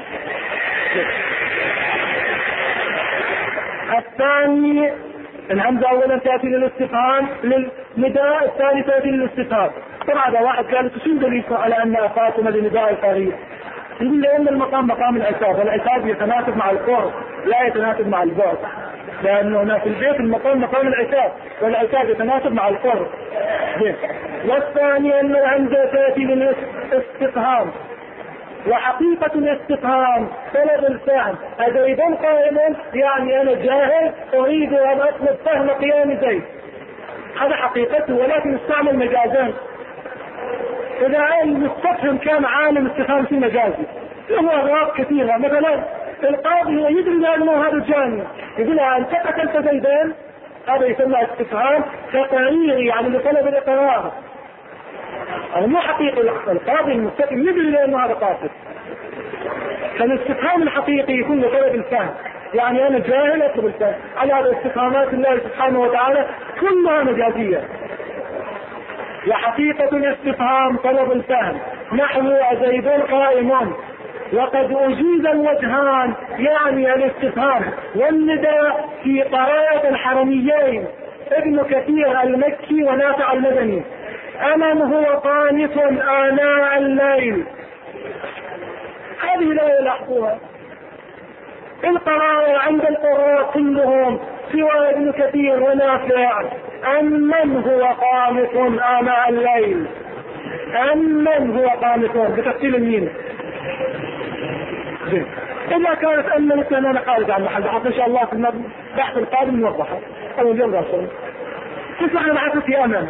الثاني الهمزة أولا تأتي للاستفهام للنداء، الثاني تأتي للاستفهام. طبعا هذا واحد قال شو دليل على أن فاطمة لنداء القريب؟ يقول لأن المقام مقام العتاب، والعتاب يتناسب مع القرب لا يتناسب مع البعد، لأنه هنا في البيت المقام مقام العتاب والعتاب يتناسب مع القرب. والثاني أن الهمزة تأتي للاستفهام، وحقيقة الاستفهام طلب الفهم. أزيد قائم يعني أنا جاهل أريد أن أطلب فهم قيام زيد، هذا حقيقته، ولكن استعمل مجازان. إذا المستفهم كان عالم استفهام في مجازي له أغراض كثيرة. مثلا القاضي يدري أنه هذا الجاني يقول أنت قتلت زيدان، هذا يسمى استفهام تقريري يعني لطلب الإقرار. مو حقيقي. القاضي المستفهم يدري لأنه هذا قاتل. فالاستفهام الحقيقي يكون لطلب الفهم، يعني أنا جاهل أطلب الفهم. على هذا استفهامات الله سبحانه وتعالى كلها مجازية. وحقيقة الاستفهام طلب الفهم، نحو أزيد قائم. وقد أجيز الوجهان يعني الاستفهام والنداء في قراءة الحرميين ابن كثير المكي ونافع المدني. أمن هو قانت آناء الليل. هذه لا يلاحظوها القراءة عند القراء كلهم سوى ابن كثير ونافع. أمن هو قانت آناء الليل، أمن هو قانت بتفصيل الميم. إذا كانت أمن مثل أنا خارج عن محل إن شاء الله في البحث القادم نوضحها أو اليوم راسل. تسمعنا معك في أمن.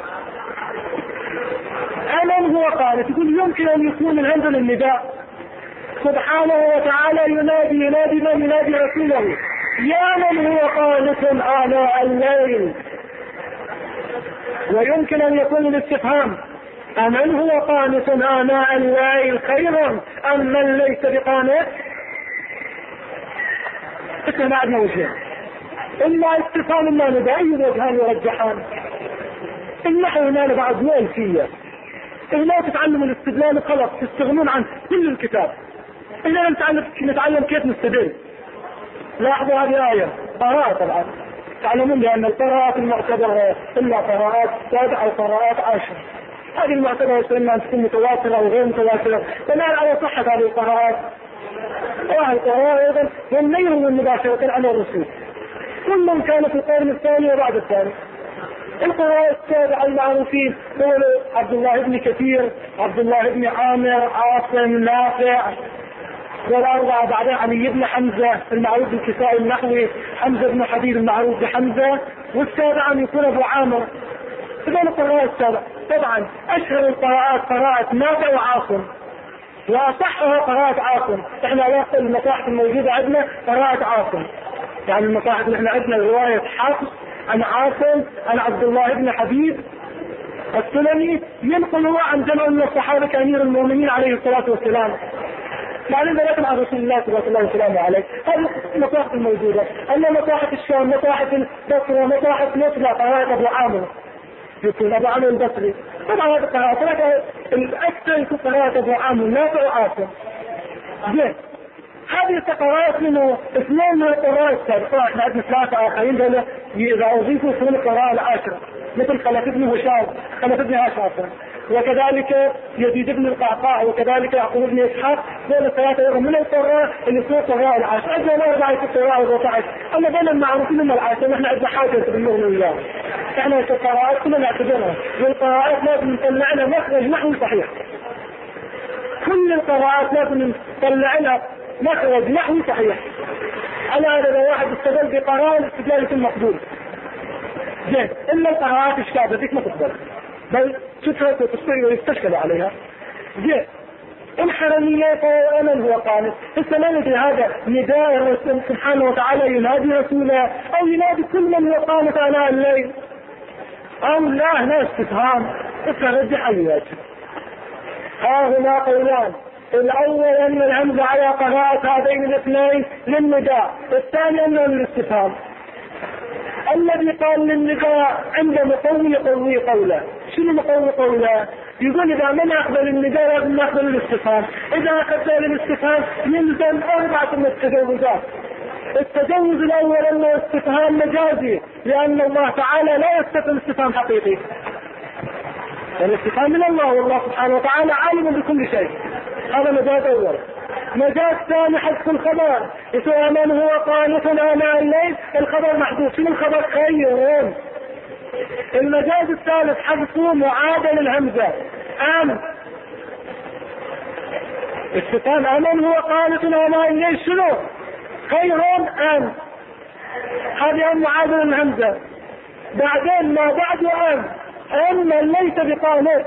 أمن هو قانت يقول يمكن أن يكون الهمزة للنداء سبحانه وتعالى ينادي من ينادي رسوله يا من هو قانت آناء الليل. ويمكن أن يكون الاستفهام أمن هو قانت آناء الليل خير أم من ليس بقانت. إحنا عندنا وجهين، إما استفهام إما نداء، وجهان يرجحان. النحو هنا بعد مو ألفية. إذا تتعلموا الاستدلال خلاص تستغنون عن كل الكتاب. إذا نتعلم كيف نستدل. لاحظوا هذه آية القراءة طبعا تعلمون بأن القراءات المعتبرة إلا قراءات 7 أو قراءات 10. هذه المعتبرة إما أن تكون متواترة أو غير متواترة، بناء على صحة هذه القراءات. القراءة أيضا هم يروون مباشرة عن الرسول، كلهم كانوا في القرن الثاني وبعد الثاني. القراء 7 المعروفين هو عبد الله بن كثير، عبد الله بن عامر، عاصم، نافع، والأربعة بعدها علي بن حمزة المعروف بالكسائي النحوي، حمزة بن حبيب المعروف بحمزة، والسابع أن يكون أبو عامر. إذا القراء 7. طبعا أشهر القراءات قراءة نافع وعاصم، وأصحها قراءة عاصم. احنا وقت المصاحف الموجودة عندنا قراءة عاصم، يعني المصاحف اللي احنا عندنا رواية حفص عن عاصم عن عبد الله بن حبيب السلمي، ينقل هو عن جمع من الصحابة كأمير المؤمنين عليه الصلاة والسلام، يعني ذلك عن رسول الله صلى الله عليه وسلم عليه. هذه المصاحف الموجودة. أما مصاحف الشام، مصاحف البصرة، مصاحف نصر قراءة أبو عامر، يكون أبو عامر البصري. طبعا هذه القراءة الأكثر يكون قراءة أبو عامر نافع وعاصم. زين، هذه القراءات منه 2 من القراءات السابقة. احنا عندنا 3 آخرين دول إذا أضيفوا يكون القراءة 10، مثل خلف بن هشام، خلف بن هاشم، وكذلك يزيد بن القعقاع، وكذلك يعقوب بن إسحاق. دول 3 من القراء اللي يكون القراء 10. عندنا 4 القراء 14. أما دول المعروفين من 10 نحن عندنا حاجة بالنور وياه. احنا القراءات كلنا نعتبرها، والقراءات لازم نطلع لها مخرج نحوي صحيح. كل القراءات لازم نطلع لها مخرج نحوي صحيح. على هذا واحد استدل بقراءة الاستدلال يكون مقبول. زين، إلا القراءات الشاذة ذيك ما تقبل، بل تترك وتستوي ويستشكل عليها. زين، الحرمية من هو قانت؟ هسه ما ندري هذا نداء الرسول سبحانه وتعالى ينادي رسوله، أو ينادي كل من هو قانت آناء الليل، أو لا هنا استفهام. اترجح أي وجه. هنا قولان: الأول أن الهمزة على قراءة هذين الاثنين للنداء، الثاني أنه للاستفهام. الذي قال للنداء عند مقوي يقوي قوله. شنو مقوي قوله؟ يقول إذا ما نقبل النداء لازم نقبل الاستفهام. إذا أخذنا الاستفهام يلزم 4 من التجاوزات. التجاوز الأول أنه استفهام مجازي، لأن الله تعالى لا يستفهم استفهام حقيقي، الاستفهام من الله، والله سبحانه وتعالى عالم بكل شيء. هذا مجاز أول. مجاز ثاني حذف الخبر، يسوى من هو قانت آناء الليل، الخبر محذوف. شنو الخبر؟ خير. المجاز الثالث حذف معادل الهمزة، أم استفهام أمن هو قانت آناء الليل شنو؟ خير أم، هذه أم معادل الهمزة. بعدين ما بعد أم ليس بقانت،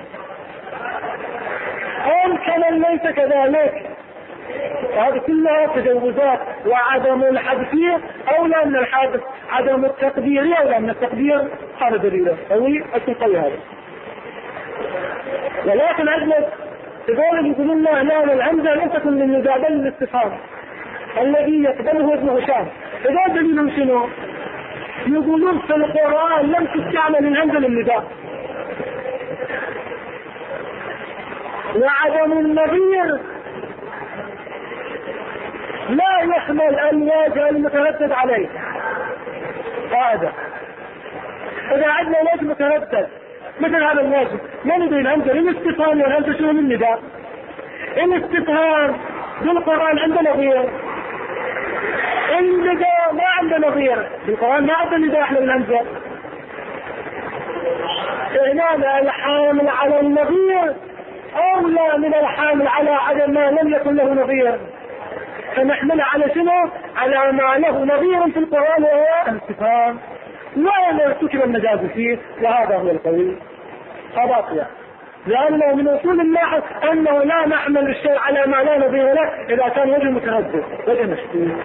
أم كمن ليس كذلك. هذه كلها تجاوزات. وعدم الحذفية أولى من الحذف، عدم التقدير أولى من التقدير. هذا دليله قوي القوي هذا. ولكن أجلس تقول يقولون لنا هنا الهمزة لم تكن من نداء بل الاستفهام الذي يقدمه ابن هشام. إذا دليلهم شنو؟ يقولون في القرآن لم تستعمل الهمزة للنداء. وعدم النظير لا يحمل الوجه المتردد عليه. هذا إذا عندنا وجه متردد مثل هذا الوجه ما ندري الهمزة للاستفهام والهمزة شنو من النداء. الاستفهام بالقرآن عنده نظير، النداء ما عنده نظير. بالقرآن ما عنده نداء احنا الهمزة. هنا الحامل على النظير أولى من الحامل على عدم ما لم يكن له نظير، فنحمل على شنو؟ على ما له نظير في القرآن وهو الاستفهام، لا يرتكب المجاز فيه. وهذا هو القوي، هذا أطيع، لأنه من أصول النحو أنه لا نحمل الشيء على ما لا نظير له إذا كان وجه متردد وجه مشكوك.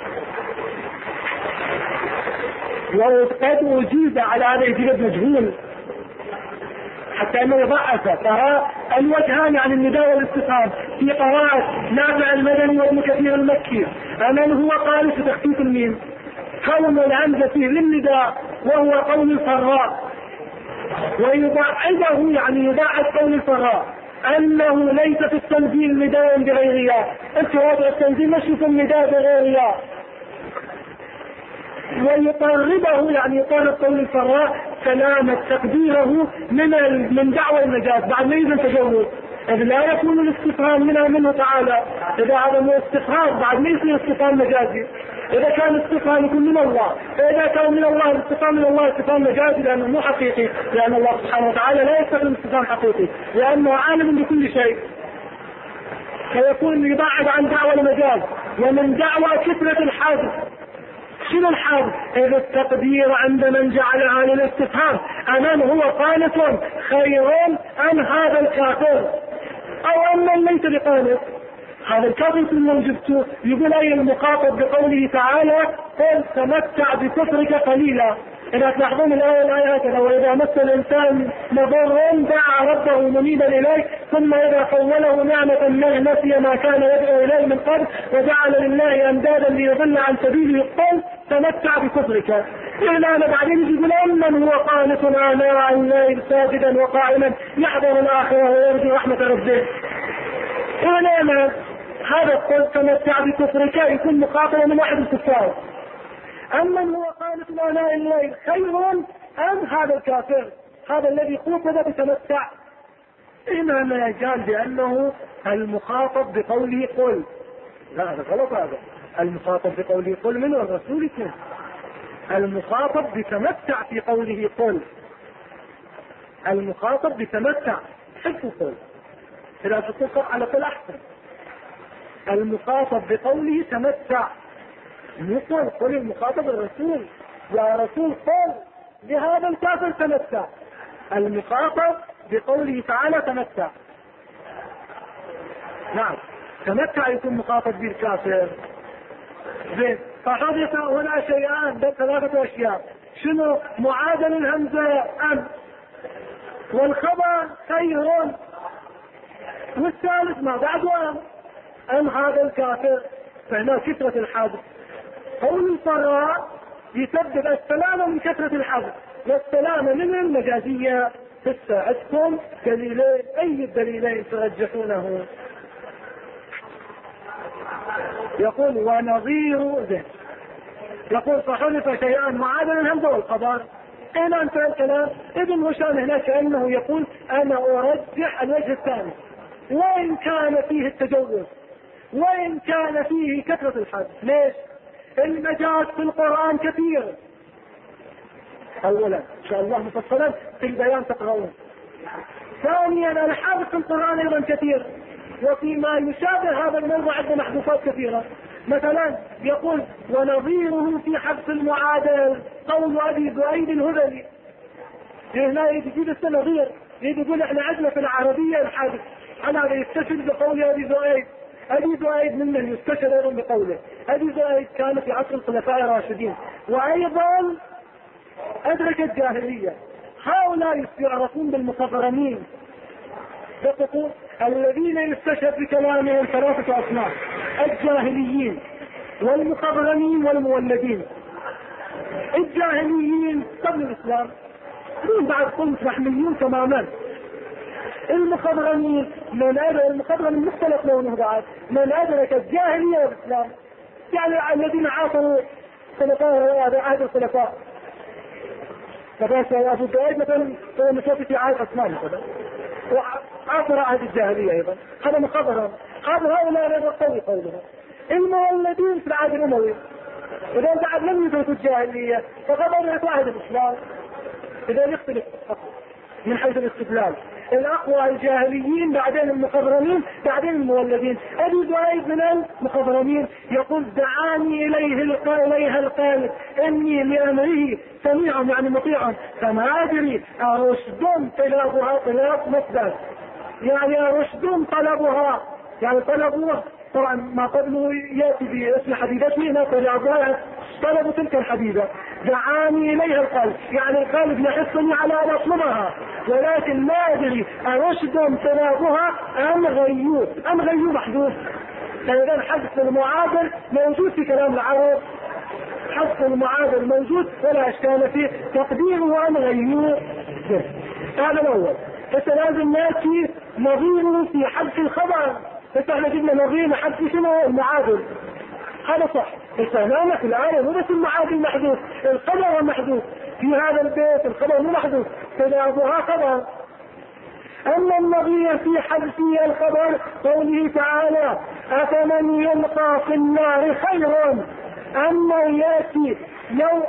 وقد أجيب على هذا إجابة مجهول حتى أنه ضعف. الوجهان عن النداء والاستفهام في قراءة نافع المدني وابن كثير المكي. أمن هو قال في تخفيف الميم، كون الهمزة فيه للنداء وهو قول الفراء، ويضعفه يعني يضعف قول الفراء أنه ليس في التنزيل نداء بغير ياء. انت وضع التنزيل مش في النداء بغير ياء، ويقربه يعني يقرب قول الفراء سلامة تقديره من دعوى المجاز بعد ما يزن تجوز، إذ لا يكون الاستفهام منه تعالى. إذا هذا مو استفهام بعد ما يصير استفهام مجازي. إذا كان الاستفهام يكون من الله، فإذا كان من الله الاستفهام من الله استفهام مجازي لأنه مو حقيقي، لأن الله سبحانه وتعالى لا يستخدم استفهام حقيقي لأنه عالم بكل شيء، فيكون يبعد عن دعوى المجاز ومن دعوى كثرة الحادث. شنو الحادث؟ إذا التقدير عند من جعلها للاستفهام أمن هو قانت خير أم هذا الكافر أو أمن ليس بقانت. هذا الكافر كله جبته يقول أي المخاطب بقوله تعالى قل تمتع بكفرك قليلا. إذا تلاحظون الآيات وإذا مس الإنسان مضر دعا ربه منيبا إليه ثم إذا خوله نعمة نسي ما كان يدعو إليه من قبل وجعل لله أندادا ليضل عن سبيله قل تمتع بكفرك. إلا أنا بعدين يقول أمن هو قانت آناء الليل ساجدا وقائما يحضر الآخرة ويرجو رحمة ربه. إلا هذا قل تمتع بكفرك يكون مخاطبا من واحد الكفار. أما هو قانت آناء الليل خير أم هذا الكافر هذا الذي خوطب بتمتع. إنما يجال بأنه المخاطب بقوله قل، لا هذا غلط. هذا المخاطب بقوله قل من الرسول يكون المخاطب بتمتع في قوله قل. المخاطب بتمتع حفظ قل، إذا تتصل على قل أحسن. المخاطب بقوله تمتع يقول قل المخاطب الرسول يا رسول قل بهذا الكافر تمتع. المخاطب بقوله تعالى تمتع. نعم تمتع يكون مخاطب بالكافر. زين فحدث هنا شيئان بل ثلاثة أشياء. شنو؟ معادل الهمزة أم والخبر خير والثالث ما بعده أم هذا الكافر. فهنا كثرة الحادث. قول الفراء يسبب السلامة من كثرة الحدث والسلامة من المجازية. تساعدكم دليلين، أي الدليلين ترجحونه؟ يقول ونظير ذلك. يقول فحذف شيئان معادل الهمزة والخبر. اين انت الكلام؟ ابن هشام هناك كأنه يقول انا ارجح الوجه الثاني وان كان فيه التجوز وان كان فيه كثرة الحدث. ليش؟ المجاز في القرآن كثير. اولا ان شاء الله مفصلا في البيان تقرؤون. ثانيا الحدث في القرآن ايضا كثير، وفيما يشابه هذا الموضوع عندنا محذوفات كثيرة. مثلا يقول ونظيره في حذف المعادل قول ابي زؤيد الهذلي. هنا يجيب النظير يقول احنا عندنا في العربية الحادث انا يستشهد بقول ابي زؤيد. ابي زؤيد من يستشهد ايضا بقوله. ابي زؤيد كان في عصر الخلفاء الراشدين وايضا ادرك الجاهلية. هؤلاء يعرفون بالمخضرمين دققوا الذين يستشهد بكلامهم ثلاثة أصناف: الجاهليين والمخضرمين والمولدين. الجاهليين قبل الإسلام من بعد قلت محميون تماما. المخضرمين المخضرمين مختلف لونه بعد من أدرك الجاهلية والإسلام، يعني الذين عاصروا خلفاء عهد الخلفاء. مثلا أبو زؤيد مثلا متوفي في عهد عثمان مثلا وعاصر عهد الجاهلية أيضا، هذا مخضرم. هذا هؤلاء أيضا قولهم. المولدين في العهد الأموي إذا بعد لم يدركوا الجاهلية فقد أدركوا عهد الإسلام. إذا يختلف من حيث الاستدلال. الأقوى الجاهليين بعدين المخضرمين بعدين المولدين. أبي زؤيد من المخضرمين يقول دعاني إليها القائل إني لأمره سميع يعني مطيع فما أدري أرشد طلبها طلب مصدر يعني أرشد طلبها يعني طلبوها. طبعا ما قبله يأتي باسم حبيبته هنا طلبوا تلك الحبيبة. دعاني إليها القلب يعني القلب يحثني على أن أطلبها ولكن ما أدري أرشد طلبها أم غيور. أم غيور محدود. فإذا حذف المعادل موجود في كلام العرب. حذف المعادل موجود ولا إشكال فيه. تقديره أم غيور هذا الأول. فلازم نأتي نظيره في حذف الخبر. فاحنا جبنا نظير حذف شنو المعادل. هذا صح. بس هنا في الآية مو بس المعادل محذوف، الخبر محذوف في هذا البيت، الخبر مو محذوف، تجاوبها خبر. أما النظير في حذف الخبر قوله تعالى أفمن يلقى في النار خير أم من يأتي يوم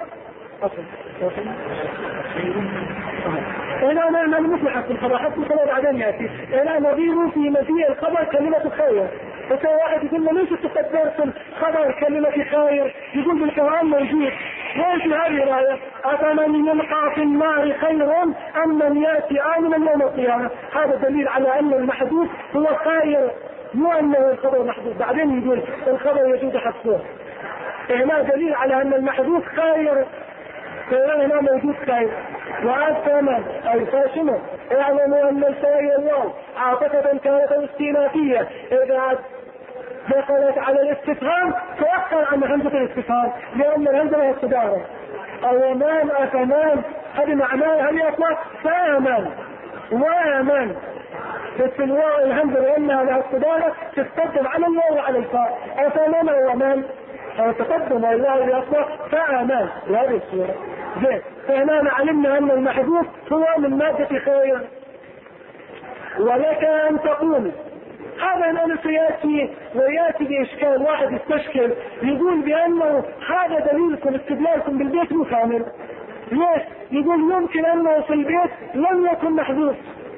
هنا نعمل مفلحة في الخبر، حتى الخبر بعدين يأتي. هنا نظير في مجيء الخبر كلمة خير. بس واحد يقول له ليش تقدر في الخبر كلمة خير؟ يقول بالقرآن موجود. ليش هذه الآية أفمن يلقى في النار خير أم من يأتي آمنا يوم القيامة؟ هذا دليل على أن المحدود هو خير، مو أنه الخبر محدود. بعدين يقول الخبر يجوز حذفه. هنا دليل على أن المحدود خير، هنا موجود خير. وأفمن أي فاشمه اعلموا أن الفاء الله عاطفة كانت استئنافية إذا دخلت على الاستفهام تؤخر عن همزة الاستفهام، لأن الهمزة هي الصدارة. أومان أفمان هذه معناها هل يطلق فآمن وآمن، بس الواو الهمزة لأنها لها الصدارة تتقدم على الواو وعلى الفاء. أفمان وآمان تقدم الله يطلق فآمن بهذه الصورة. زين، فهنا علمنا أن المحذوف هو من مادة خير. ولك أن تقول هذا الآن سيأتي ويأتي بإشكال واحد يستشكل يقول بأنه هذا دليلكم استدلالكم بالبيت مو كامل. ليش؟ يقول يمكن أنه في البيت لم يكن محذوف.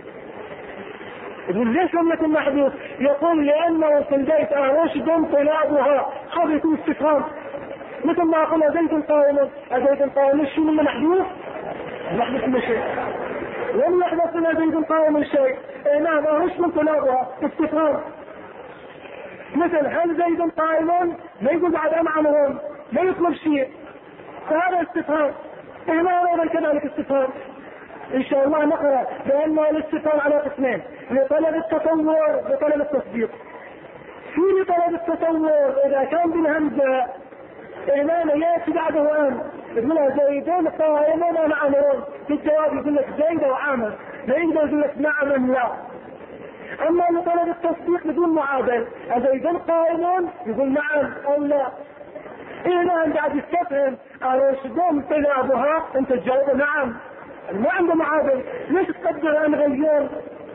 يقول ليش لم يكن محذوف؟ يقول لأنه في البيت أرشد طلابها، هذا يكون استفهام. مثل ما أقول أزيد قائما، أزيد قائما شو من محذوف؟ محذوف من شيء، لم يحدث لنا زيد قائما شيء. نعم أرشد طلابها استفهام. مثل هل زيد قائما؟ ما يقول بعد أنعمهم، ما يطلب شيء، فهذا استفهام. هنا أيضا كذلك استفهام. إن شاء الله نقرأ بأن الاستفهام على قسمين: لطلب التصور وطلب التصديق. في لطلب التصور إذا كان بالهمزة إيمان يأتي بعده أن يقولها زيدون قائمون أم عامرون، في الجواب يقول لك زيد وعامر، لا يقدر يقول لك نعم أم لا. أما لطلب التصديق بدون معادل، أزيدون قائمون يقول نعم أو لا. إيمان بعد يستفهم أرشدون طلابها أنت تجاوب نعم، ما عنده معادل. ليش تقدر أن غير؟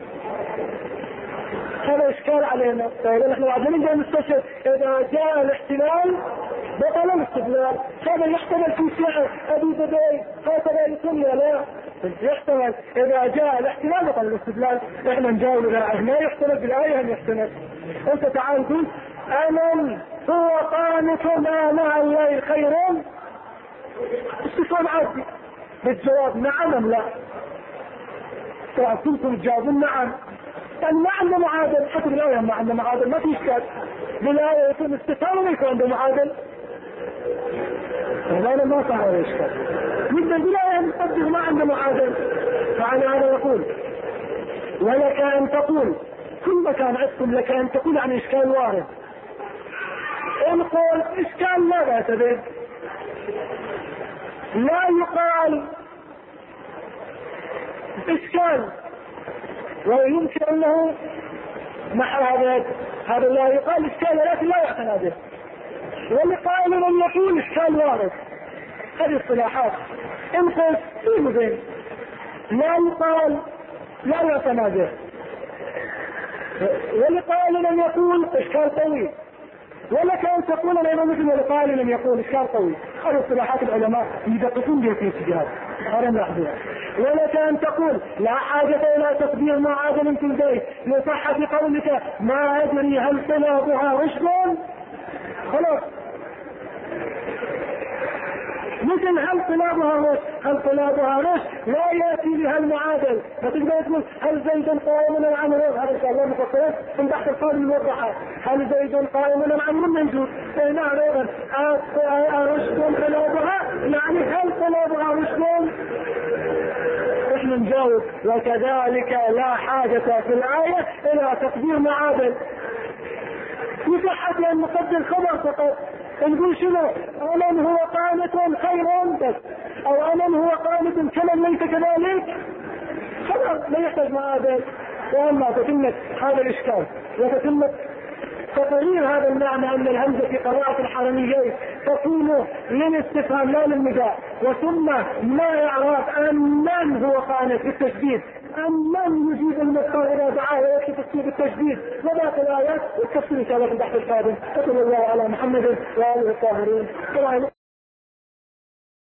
هذا إشكال علينا. طيب نحن عايزين نستشهد إذا جاء الاحتمال بطل الاستدلال. هذا يحتمل في شعر أبي بدي هكذا يكون لا يحتمل. إذا جاء الاحتمال بطل الاستدلال. إحنا نجاوب إذا ما يحتمل بالآية هم يحتمل. أنت تعال قل أمن هو قانت آناء الليل خير، استفهام عادي بالجواب نعم أم لا. كنتم تجاوبون نعم، يعني ما عنده معادل. حتى بالآية ما عنده معادل، ما في إشكال. بالآية يكون استفهام وما يكون عنده معادل، هذا ما صار إشكال. جدا بالآية نقدر ما عنده معادل. فعلى هذا يقول ولك أن تقول، كل مكان عندكم لك أن تقول عن إشكال وارد. إن قول إشكال لا بأس به، لا يقال إشكال ويمكن أنه هذا لا يقال إشكال ولكن لا يعتنى به. والقائل من يقول إشكال وارد، هذه الصلاحات انقص في مدين لا يقال لا يعتنى به. والقائل من يقول إشكال قوي، ولك أن تقول لنا مثل والقائل من يقول إشكال قوي. هذه الصلاحات العلماء يدققون بها في الاتجاه. ولك أن تقول لا حاجة إلى تقدير معادل في البيت لصحة قولك ما أدري هل طلابها رشد. خلاص، مثل هل طلابها رشد لا يأتي بها المعادل. فتقدر تقول هل زيد قائم من العمل، هذا إن شاء الله مفصلات في بحث القادم الموضحات. هل زيد قائم من العمل موجود؟ نعم أيضا رشد طلابها، يعني هل طلابها رشد؟ احنا نجاوب وكذلك لا حاجة في الآية إلى تقدير معادل. يصح أن نقدر خبر فقط، نقول شنو؟ أمن هو قانت خير بس، أو أمن هو قانت كمن ليس كذلك، خلاص لا يحتاج معادل. وأما تتمت هذا الإشكال وتتمت تقرير هذا المعنى أن الهمزة في قراءة الحرميين تكون للاستفهام لا للنداء. وثم ما إعراب أمن هو قانت بالتشديد، أمن يجيب المضطر إذا دعاه ويكفي تفسير التشديد. وباقي الآيات والتفسير إن شاء الله في البحث القادم. صلى الله على محمد وآله الطاهرين.